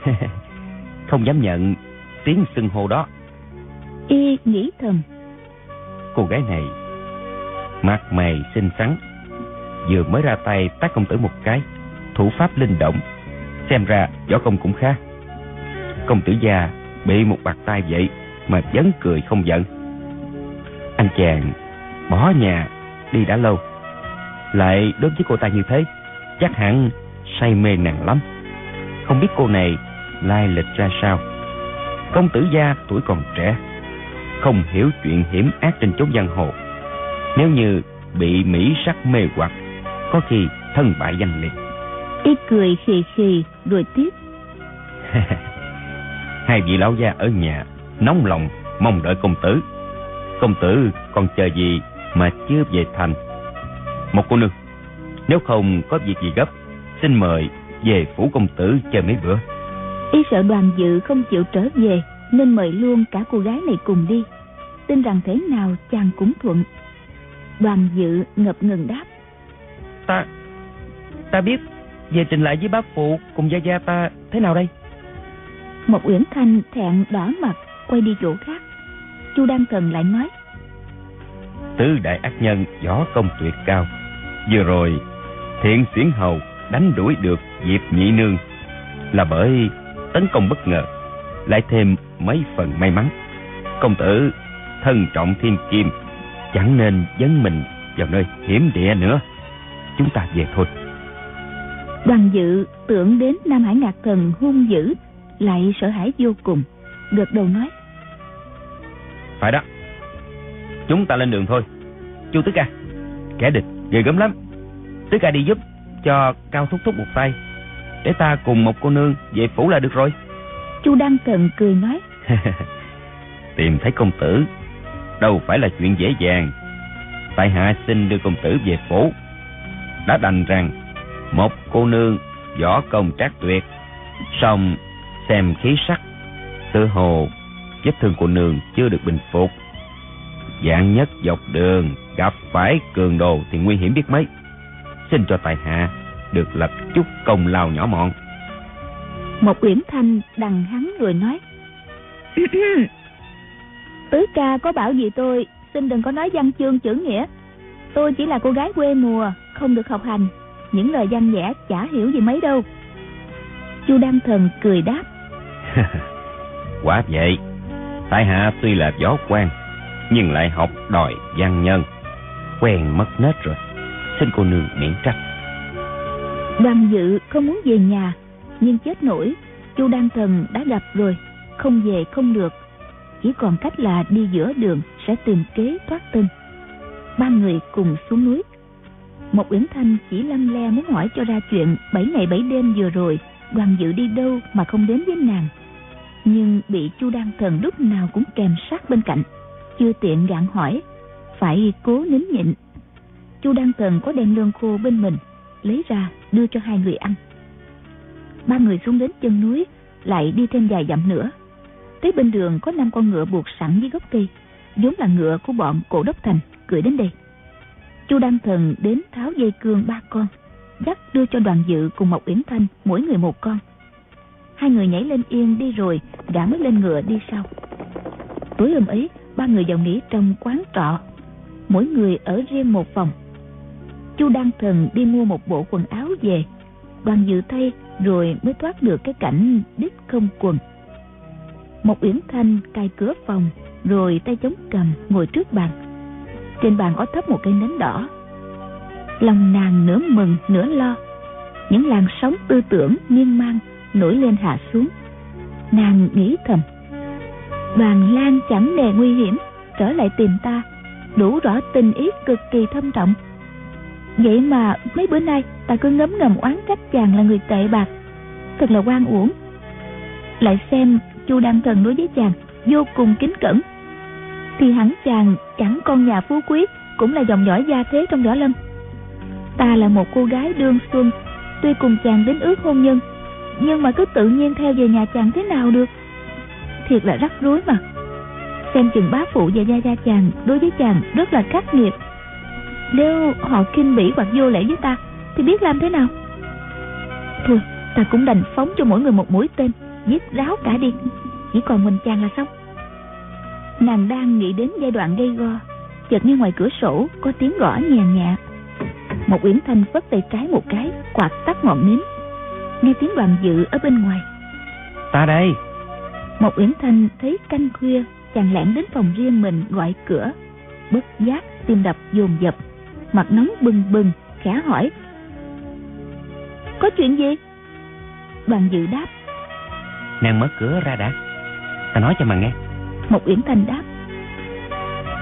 Không dám nhận tiếng xưng hô đó. Y nghĩ thầm: Cô gái này mặt mày xinh xắn, vừa mới ra tay tác công tử một cái, thủ pháp linh động, xem ra võ công cũng khá. Công tử gia bị một bạt tai vậy mà vẫn cười không giận. Anh chàng bỏ nhà đi đã lâu, lại đối với cô ta như thế, chắc hẳn say mê nàng lắm. Không biết cô này lai lịch ra sao. Công tử gia tuổi còn trẻ, không hiểu chuyện hiểm ác trên chốn giang hồ. Nếu như bị mỹ sắc mê hoặc, có khi thân bại danh liệt. Y cười khì khì rồi tiếp. Hai vị lão gia ở nhà nóng lòng mong đợi công tử. Công tử còn chờ gì mà chưa về thành? Một cô nương, nếu không có việc gì gấp, xin mời về phủ công tử chờ mấy bữa. Y sợ Đoàn Dự không chịu trở về nên mời luôn cả cô gái này cùng đi, tin rằng thế nào chàng cũng thuận. Đoàn Dự ngập ngừng đáp. Ta Ta biết về trình lại với bá phụ cùng gia gia ta thế nào đây? Một Uyển Thanh thẹn đỏ mặt quay đi chỗ khác. Chu Đan Thần lại nói. Tứ đại ác nhân võ công tuyệt cao, vừa rồi Thiện Xuyển Hầu đánh đuổi được Diệp Nhị Nương là bởi tấn công bất ngờ, lại thêm mấy phần may mắn. Công tử thân trọng thiên kim, chẳng nên dấn mình vào nơi hiểm địa nữa. Chúng ta về thôi. Đoàn Dự tưởng đến Nam Hải Ngạc Thần hung dữ, lại sợ hãi vô cùng, gật đầu nói. Phải đó, chúng ta lên đường thôi. Chu tứ ca, kẻ địch ghê gớm lắm. Tứ ca đi giúp cho Cao thúc thúc một tay, để ta cùng một cô nương về phủ là được rồi. Chu Đăng Thần cười nói. Tìm thấy công tử đâu phải là chuyện dễ dàng. Tại hạ xin đưa công tử về phủ, đã đành rằng một cô nương võ công trác tuyệt, song xem khí sắc tự hồ vết thương cô nương chưa được bình phục. Vạn nhất dọc đường gặp phải cường đồ thì nguy hiểm biết mấy. Xin cho tại hạ được lập chút công lao nhỏ mọn. Một Uyển Thanh đằng hắn rồi nói. Tứ ca có bảo gì tôi, xin đừng có nói văn chương chữ nghĩa. Tôi chỉ là cô gái quê mùa, không được học hành, những lời văn vẽ chả hiểu gì mấy đâu. Chu Đăng Thần cười đáp. Quả vậy, tại hạ tuy là võ quan, nhưng lại học đòi văn nhân, quen mất nết rồi, xin cô nương miễn trách. Đoàn Dự không muốn về nhà, nhưng chết nổi Chu Đăng Thần đã gặp rồi, không về không được, chỉ còn cách là đi giữa đường sẽ tìm kế thoát thân. Ba người cùng xuống núi. Một Uyển Thanh chỉ lăm le muốn hỏi cho ra chuyện bảy ngày bảy đêm vừa rồi Đoàn Dự đi đâu mà không đến với nàng, nhưng bị Chu Đăng Thần lúc nào cũng kèm sát bên cạnh, chưa tiện gạn hỏi, phải cố nín nhịn. Chu Đăng Thần có đem lương khô bên mình, lấy ra đưa cho hai người ăn. Ba người xuống đến chân núi, lại đi thêm vài dặm nữa. Tới bên đường có năm con ngựa buộc sẵn dưới gốc cây, vốn là ngựa của bọn Cổ Đốc Thành cưỡi đến đây. Chu Đăng Thần đến tháo dây cương ba con, dắt đưa cho Đoàn Dự cùng một Uyển Thanh mỗi người một con. Hai người nhảy lên yên đi rồi, gã mới lên ngựa đi sau. Tối hôm ấy, ba người vào nghỉ trong quán trọ, mỗi người ở riêng một phòng. Chu Đăng Thần đi mua một bộ quần áo về, Đoàn Dự thay rồi mới thoát được cái cảnh đít không quần. Một Uyển Thanh cài cửa phòng, rồi tay chống cằm ngồi trước bàn. Trên bàn có thấp một cây nến đỏ. Lòng nàng nửa mừng nửa lo, những làn sóng tư tưởng miên man nổi lên hạ xuống. Nàng nghĩ thầm, Đoàn Lang chẳng nề nguy hiểm trở lại tìm ta, đủ rõ tình ý cực kỳ thâm trọng. Vậy mà mấy bữa nay ta cứ ngấm ngầm oán trách chàng là người tệ bạc, thật là oan uổng. Lại xem Chu Đăng Thần đối với chàng vô cùng kính cẩn, thì hẳn chàng chẳng con nhà phú quý, cũng là dòng dõi gia thế trong võ lâm. Ta là một cô gái đương xuân, tuy cùng chàng đến ước hôn nhân, nhưng mà cứ tự nhiên theo về nhà chàng thế nào được. Thiệt là rắc rối mà. Xem chừng bá phụ và gia gia chàng đối với chàng rất là khắc nghiệt. Nếu họ khinh bỉ hoặc vô lễ với ta thì biết làm thế nào? Thôi, ta cũng đành phóng cho mỗi người một mũi tên, giết ráo cả đi, chỉ còn mình chàng là xong. Nàng đang nghĩ đến giai đoạn gây go, chợt nghe ngoài cửa sổ có tiếng gõ nhàn nhẹ. Một Uyển Thanh vất tay trái một cái, quạt tắt ngọn nến. Nghe tiếng Đoàn Dự ở bên ngoài. Ta đây. Một Uyển Thanh thấy canh khuya, chàng lẻn đến phòng riêng mình gọi cửa, bất giác tim đập dồn dập, mặt nóng bừng bừng, khẽ hỏi: Có chuyện gì? Đoàn Dự đáp: Nàng mở cửa ra đã, ta nói cho mà nghe. Một Uyển Thanh đáp: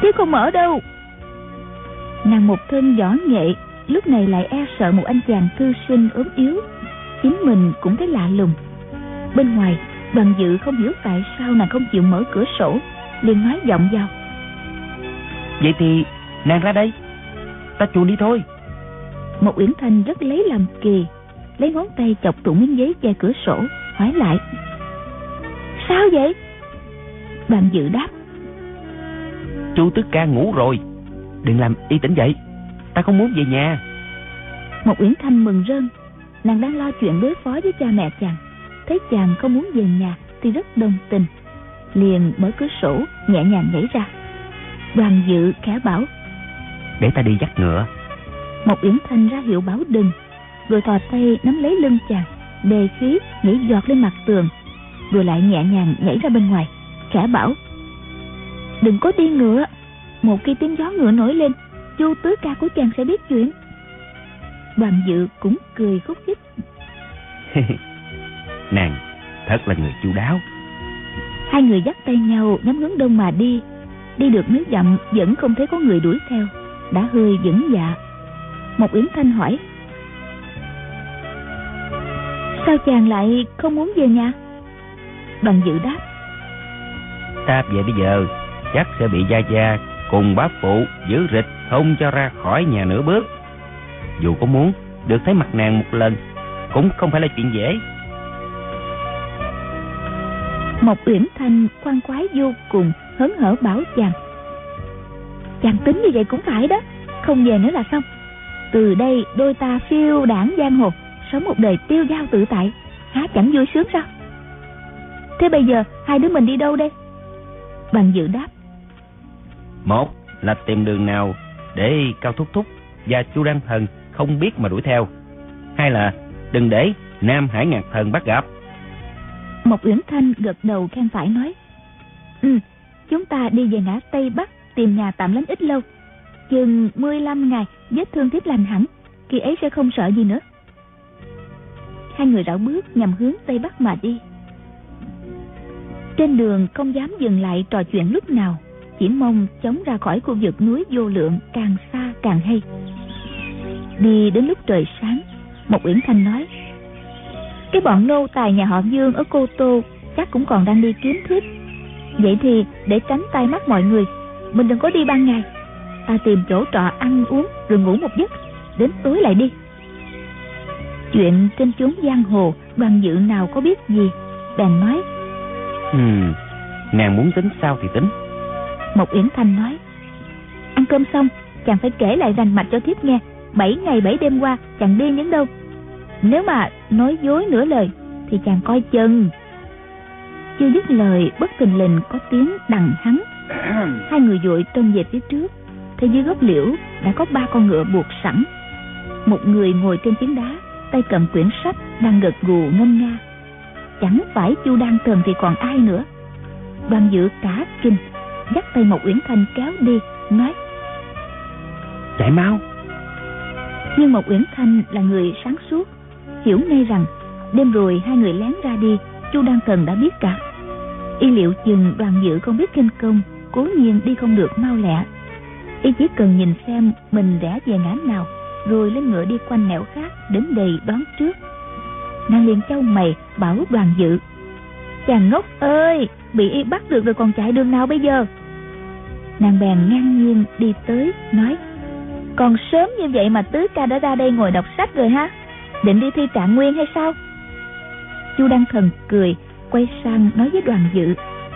Chứ không ở đâu. Nàng một thân võ nghệ, lúc này lại e sợ một anh chàng thư sinh ốm yếu. Chính mình cũng thấy lạ lùng. Bên ngoài, Đoàn Dự không hiểu tại sao nàng không chịu mở cửa sổ, liền nói giọng vào: Vậy thì nàng ra đây, ta chuồn đi thôi. Một Uyển Thanh rất lấy làm kỳ, lấy ngón tay chọc tụng miếng giấy che cửa sổ, hỏi lại: Sao vậy? Đoàn Dự đáp: Chu Tứ Ca ngủ rồi, đừng làm y tỉnh dậy, ta không muốn về nhà. Một Uyển Thanh mừng rơn, nàng đang lo chuyện đối phó với cha mẹ chàng, thấy chàng không muốn về nhà thì rất đồng tình, liền mở cửa sổ nhẹ nhàng nhảy ra. Đoàn Dự khẽ bảo: Để ta đi dắt ngựa. Một Uyển Thanh ra hiệu bảo đừng, rồi thò tay nắm lấy lưng chàng, đề khí nhảy giọt lên mặt tường, rồi lại nhẹ nhàng nhảy ra bên ngoài, khẽ bảo: Đừng có đi ngựa, một khi tiếng gió ngựa nổi lên, Chu Tứ Ca của chàng sẽ biết chuyện. Đoàn Dự cũng cười khúc khích. Nàng thật là người chu đáo. Hai người dắt tay nhau nhắm hướng đông mà đi. Đi được mấy dặm vẫn không thấy có người đuổi theo, đã hơi vững dạ. Một Uyển Thanh hỏi: Sao chàng lại không muốn về nhà? Đoàn Dự đáp: Ta về bây giờ chắc sẽ bị gia gia cùng bá phụ giữ rịch, không cho ra khỏi nhà nửa bước. Dù có muốn được thấy mặt nàng một lần cũng không phải là chuyện dễ. Một Uyển Thanh khoan khoái vô cùng, hớn hở bảo chàng: Chàng tính như vậy cũng phải đó, không về nữa là xong. Từ đây đôi ta phiêu đãng giang hồ, sống một đời tiêu dao tự tại, há chẳng vui sướng sao? Thế bây giờ hai đứa mình đi đâu đây? Đoàn Dự đáp: Một là tìm đường nào để Cao Thúc Thúc và Chu Đan Thần không biết mà đuổi theo, hai là đừng để Nam Hải Ngạc Thần bắt gặp. Một Uyển Thanh gật đầu khen phải nói: Ừ, chúng ta đi về ngã Tây Bắc tìm nhà tạm lánh ít lâu, chừng mười lăm ngày vết thương tiếp lành hẳn, khi ấy sẽ không sợ gì nữa. Hai người rảo bước nhằm hướng Tây Bắc mà đi. Trên đường không dám dừng lại trò chuyện lúc nào, chỉ mong chống ra khỏi khu vực núi vô lượng, càng xa càng hay. Đi đến lúc trời sáng, một Uyển Thanh nói: Cái bọn nô tài nhà họ Dương ở Cô Tô chắc cũng còn đang đi kiếm thiếp. Vậy thì để tránh tai mắt mọi người, mình đừng có đi ban ngày, ta tìm chỗ trọ ăn uống rồi ngủ một giấc, đến tối lại đi. Chuyện trên chốn giang hồ Đoàn Dự nào có biết gì, bèn nói: Hmm, nàng muốn tính sao thì tính. Một Uyển Thanh nói: Ăn cơm xong chàng phải kể lại rành mạch cho thiếp nghe, bảy ngày bảy đêm qua chàng đi những đâu. Nếu mà nói dối nửa lời thì chàng coi chừng. Chưa dứt lời, bất thình lình có tiếng đằng hắn. Hai người vội trông về phía trước, thấy dưới gốc liễu đã có ba con ngựa buộc sẵn. Một người ngồi trên phiến đá, tay cầm quyển sách, đang gật gù ngâm nga. Chẳng phải Chu Đan Thần thì còn ai nữa. Đoàn Dự cả kinh, dắt tay một Uyển Thanh kéo đi, nói: Chạy mau. Nhưng một Uyển Thanh là người sáng suốt, hiểu ngay rằng đêm rồi hai người lén ra đi, Chu Đan Thần đã biết cả. Y liệu chừng Đoàn Dự không biết khinh công, cố nhiên đi không được mau lẹ. Y chỉ cần nhìn xem mình rẽ về ngã nào, rồi lên ngựa đi quanh nẻo khác đến đây đón trước. Nàng liền chau mày bảo Đoàn Dự: Chàng ngốc ơi, bị y bắt được rồi còn chạy đường nào bây giờ? Nàng bèn ngang nhiên đi tới, nói: Còn sớm như vậy mà Tứ Ca đã ra đây ngồi đọc sách rồi ha? Định đi thi trạng nguyên hay sao? Chu Đan Thần cười, quay sang nói với Đoàn Dự: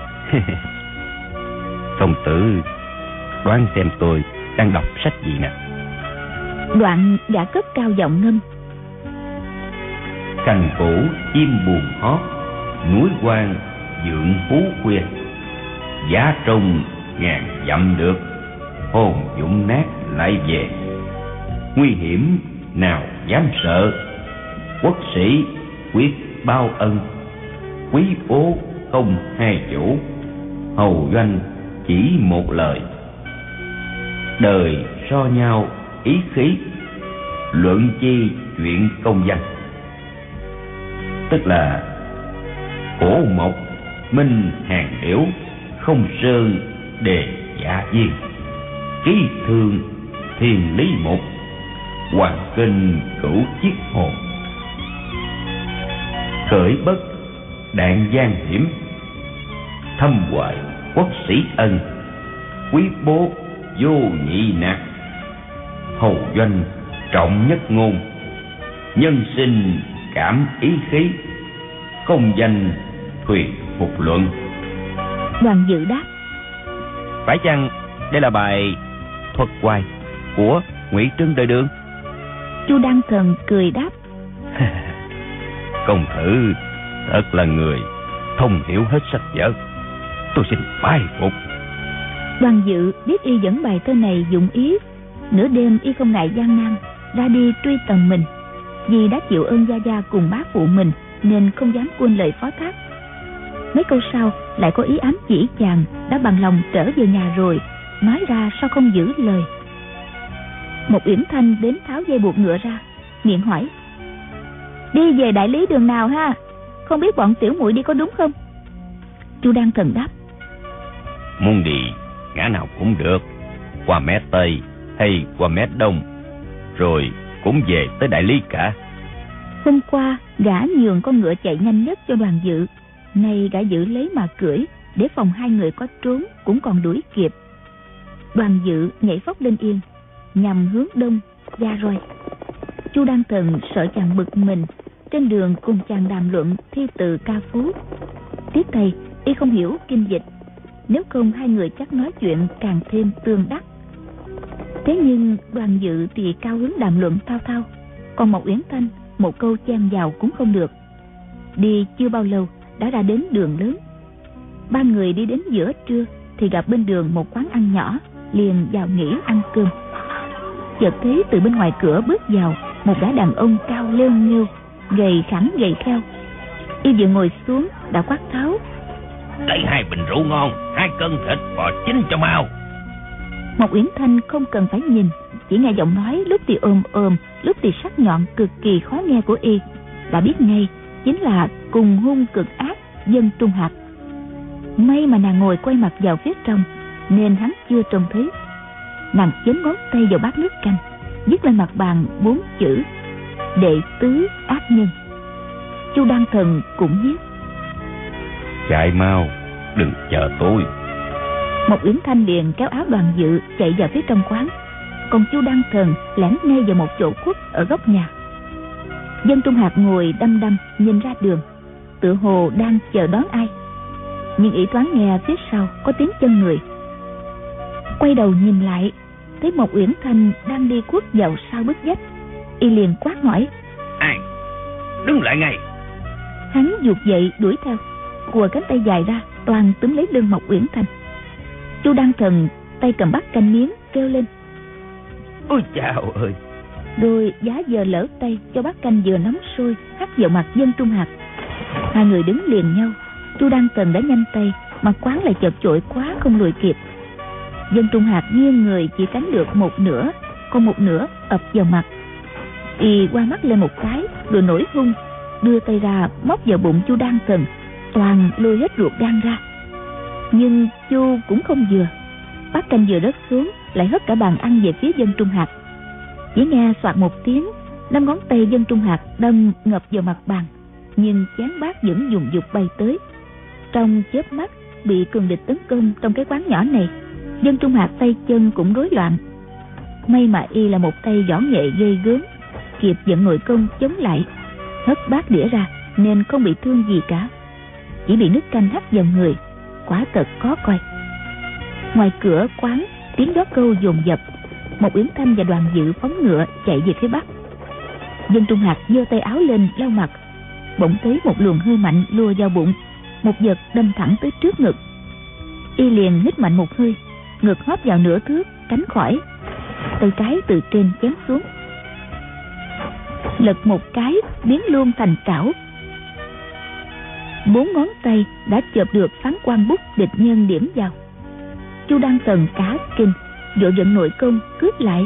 Công tử đoán xem tôi đang đọc sách gì nè. Đoạn gã cất cao giọng ngâm: Cành cổ chim buồn hót, núi quan dượng hú khuya. Giá trông ngàn dặm được, hồn dũng nát lại về. Nguy hiểm nào dám sợ, quốc sĩ quyết bao ân. Quý bố không hai chủ, hầu doanh chỉ một lời. Đời so nhau ý khí, luận chi chuyện công danh. Tức là cổ mộc minh hàng điểu, không sơn đề giả viên. ký thương thiên lý một, hoàng kinh cửu chiết hồn. Khởi bất đạn gian hiểm, thâm hoài quốc sĩ ân. Quý bố vô nhị nạt, hầu doanh trọng nhất ngôn. Nhân sinh cảm ý khí, không danh thuyền phục luận. Đoàn Dự đáp: Phải chăng đây là bài thuật hoài của Ngụy Trưng đời Đường? Chu Đăng Thần cười đáp: Công tử thật là người thông hiểu hết sách vở, tôi xin bái phục. Đoàn Dự biết y dẫn bài thơ này dụng ý, nửa đêm y không ngại gian nan ra đi truy tầm mình. Vì đã chịu ơn gia gia cùng bác phụ mình nên không dám quên lời phó thác. Mấy câu sau lại có ý ám chỉ chàng đã bằng lòng trở về nhà rồi, nói ra sao không giữ lời. Một Uyển Thanh đến tháo dây buộc ngựa ra, miệng hỏi: Đi về đại lý đường nào ha? Không biết bọn tiểu muội đi có đúng không? Chu Đăng Thần đáp: Muốn đi ngã nào cũng được, qua mé Tây hay qua mé Đông, rồi cũng về tới đại lý cả. Hôm qua gã nhường con ngựa chạy nhanh nhất cho Đoàn Dự, nay gã giữ lấy mà cưỡi, để phòng hai người có trốn cũng còn đuổi kịp. Đoàn Dự nhảy phóc lên yên, nhằm hướng đông ra roi. Chu Đăng Thần sợ chàng bực mình, trên đường cùng chàng đàm luận thi từ ca phú. Tiếc thầy y không hiểu kinh dịch, nếu không hai người chắc nói chuyện càng thêm tương đắc. Thế nhưng Đoàn Dự thì cao hứng đàm luận thao thao, còn Mộc Uyển Thanh một câu chen vào cũng không được. Đi chưa bao lâu đã ra đến đường lớn. Ba người đi đến giữa trưa thì gặp bên đường một quán ăn nhỏ, liền vào nghỉ ăn cơm. Chợt thấy từ bên ngoài cửa bước vào một gã đàn ông cao lêu nghêu, gầy khẳng gầy kheo. Y vừa ngồi xuống đã quát tháo: Lấy hai bình rượu ngon, hai cân thịt bò chín cho mau. Mộc Uyển Thanh không cần phải nhìn, chỉ nghe giọng nói lúc thì ồm ồm, lúc thì sắc nhọn cực kỳ khó nghe của y, đã biết ngay chính là cùng hung cực ác Dân Trung Hạc. May mà nàng ngồi quay mặt vào phía trong nên hắn chưa trông thấy. Nàng chém ngón tay vào bát nước canh, viết lên mặt bàn bốn chữ: Đệ tứ ác nhân. Chu Đăng Thần cũng viết: Chạy mau, đừng chờ tôi. Mộc Uyển Thanh liền kéo áo Đoàn Dự chạy vào phía trong quán, còn Chu Đăng Thần lẻn ngay vào một chỗ khuất ở góc nhà. Dân Trung Hạc ngồi đăm đăm nhìn ra đường, tựa hồ đang chờ đón ai, nhưng y thoáng nghe phía sau có tiếng chân người. Quay đầu nhìn lại, thấy Mộc Uyển Thanh đang đi khuất vào sau bức vách. Y liền quát hỏi: Ai? Đứng lại ngay. Hắn giục dậy đuổi theo, cùa cánh tay dài ra toàn túm lấy lưng Mộc Uyển Thanh. Chu Đăng Thần tay cầm bát canh miếng kêu lên: Ôi chào ơi! Rồi giá giờ lỡ tay cho bát canh vừa nóng sôi hắt vào mặt Dân Trung Hạc. Hai người đứng liền nhau. Chu Đăng Thần đã nhanh tay mà quán lại chật chội quá không lùi kịp. Dân Trung Hạc nghiêng người chỉ cánh được một nửa, còn một nửa ập vào mặt. Y qua mắt lên một cái rồi nổi hung, đưa tay ra móc vào bụng Chu Đăng Thần, toàn lôi hết ruột gan ra. Nhưng Chu cũng không vừa, bát canh vừa rớt xuống lại hất cả bàn ăn về phía Dân Trung Hạc. Chỉ nghe soạt một tiếng, năm ngón tay Dân Trung Hạc đâm ngập vào mặt bàn, nhưng chén bát vẫn dùng dục bay tới. Trong chớp mắt bị cường địch tấn công trong cái quán nhỏ này, Dân Trung Hạc tay chân cũng rối loạn. May mà y là một tay võ nghệ ghê gớm, kịp vận nội công chống lại, hất bát đĩa ra nên không bị thương gì cả, chỉ bị nước canh hắt vào người, quả thật khó coi. Ngoài cửa quán tiếng gió câu dồn dập. Mộc Uyển Thanh và Đoàn Dự phóng ngựa chạy về phía bắc. Dân Trung Hạc giơ tay áo lên lau mặt, bỗng thấy một luồng hơi mạnh lùa vào bụng, một vật đâm thẳng tới trước ngực. Y liền hít mạnh một hơi, ngực hóp vào nửa thước tránh khỏi, tay trái từ trên chém xuống, lật một cái biến luôn thành trảo. Bốn ngón tay đã chộp được phán quan bút địch nhân điểm vào. Chu Đăng Thần cả kinh, vội vận nội công cướp lại.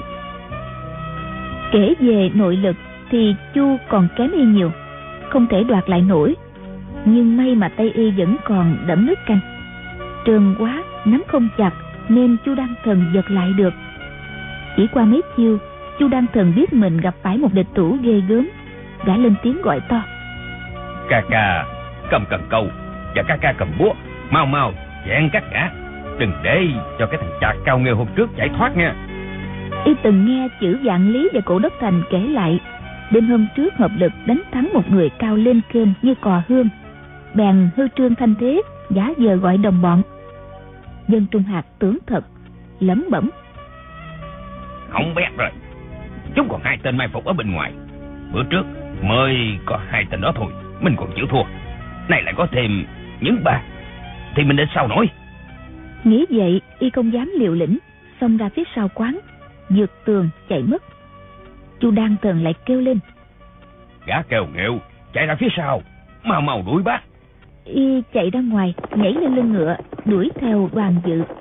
Kể về nội lực thì Chu còn kém y nhiều, không thể đoạt lại nổi. Nhưng may mà tay y vẫn còn đẫm nước canh, trơn quá nắm không chặt nên Chu Đăng Thần giật lại được, Chỉ qua mấy chiêu, Chu Đan Thần biết mình gặp phải một địch thủ ghê gớm. Gã lên tiếng gọi to: Ca ca cầm cần câu và ca ca cầm búa, mau mau chẹn các gã, đừng để cho cái thằng cha cao nghêu hôm trước chạy thoát nha. Y từng nghe chữ Vạn Lý và Cổ Đốc Thành kể lại, đêm hôm trước hợp lực đánh thắng một người cao lên kênh như cò hương, bèn hư trương thanh thế, giả vờ gọi đồng bọn. Dân Trung Hạt tưởng thật, lẩm bẩm: Không biết rồi, chúng còn hai tên mai phục ở bên ngoài. Bữa trước mới có hai tên đó thôi, mình còn chịu thua. Nay lại có thêm những ba, thì mình đến sao nổi. Nghĩ vậy, y không dám liều lĩnh, xông ra phía sau quán, vượt tường chạy mất. Chu Đan Thần lại kêu lên: Gã kêu nghêu chạy ra phía sau, mau mau đuổi bắt. Y chạy ra ngoài, nhảy lên lưng ngựa, đuổi theo Đoàn Dự.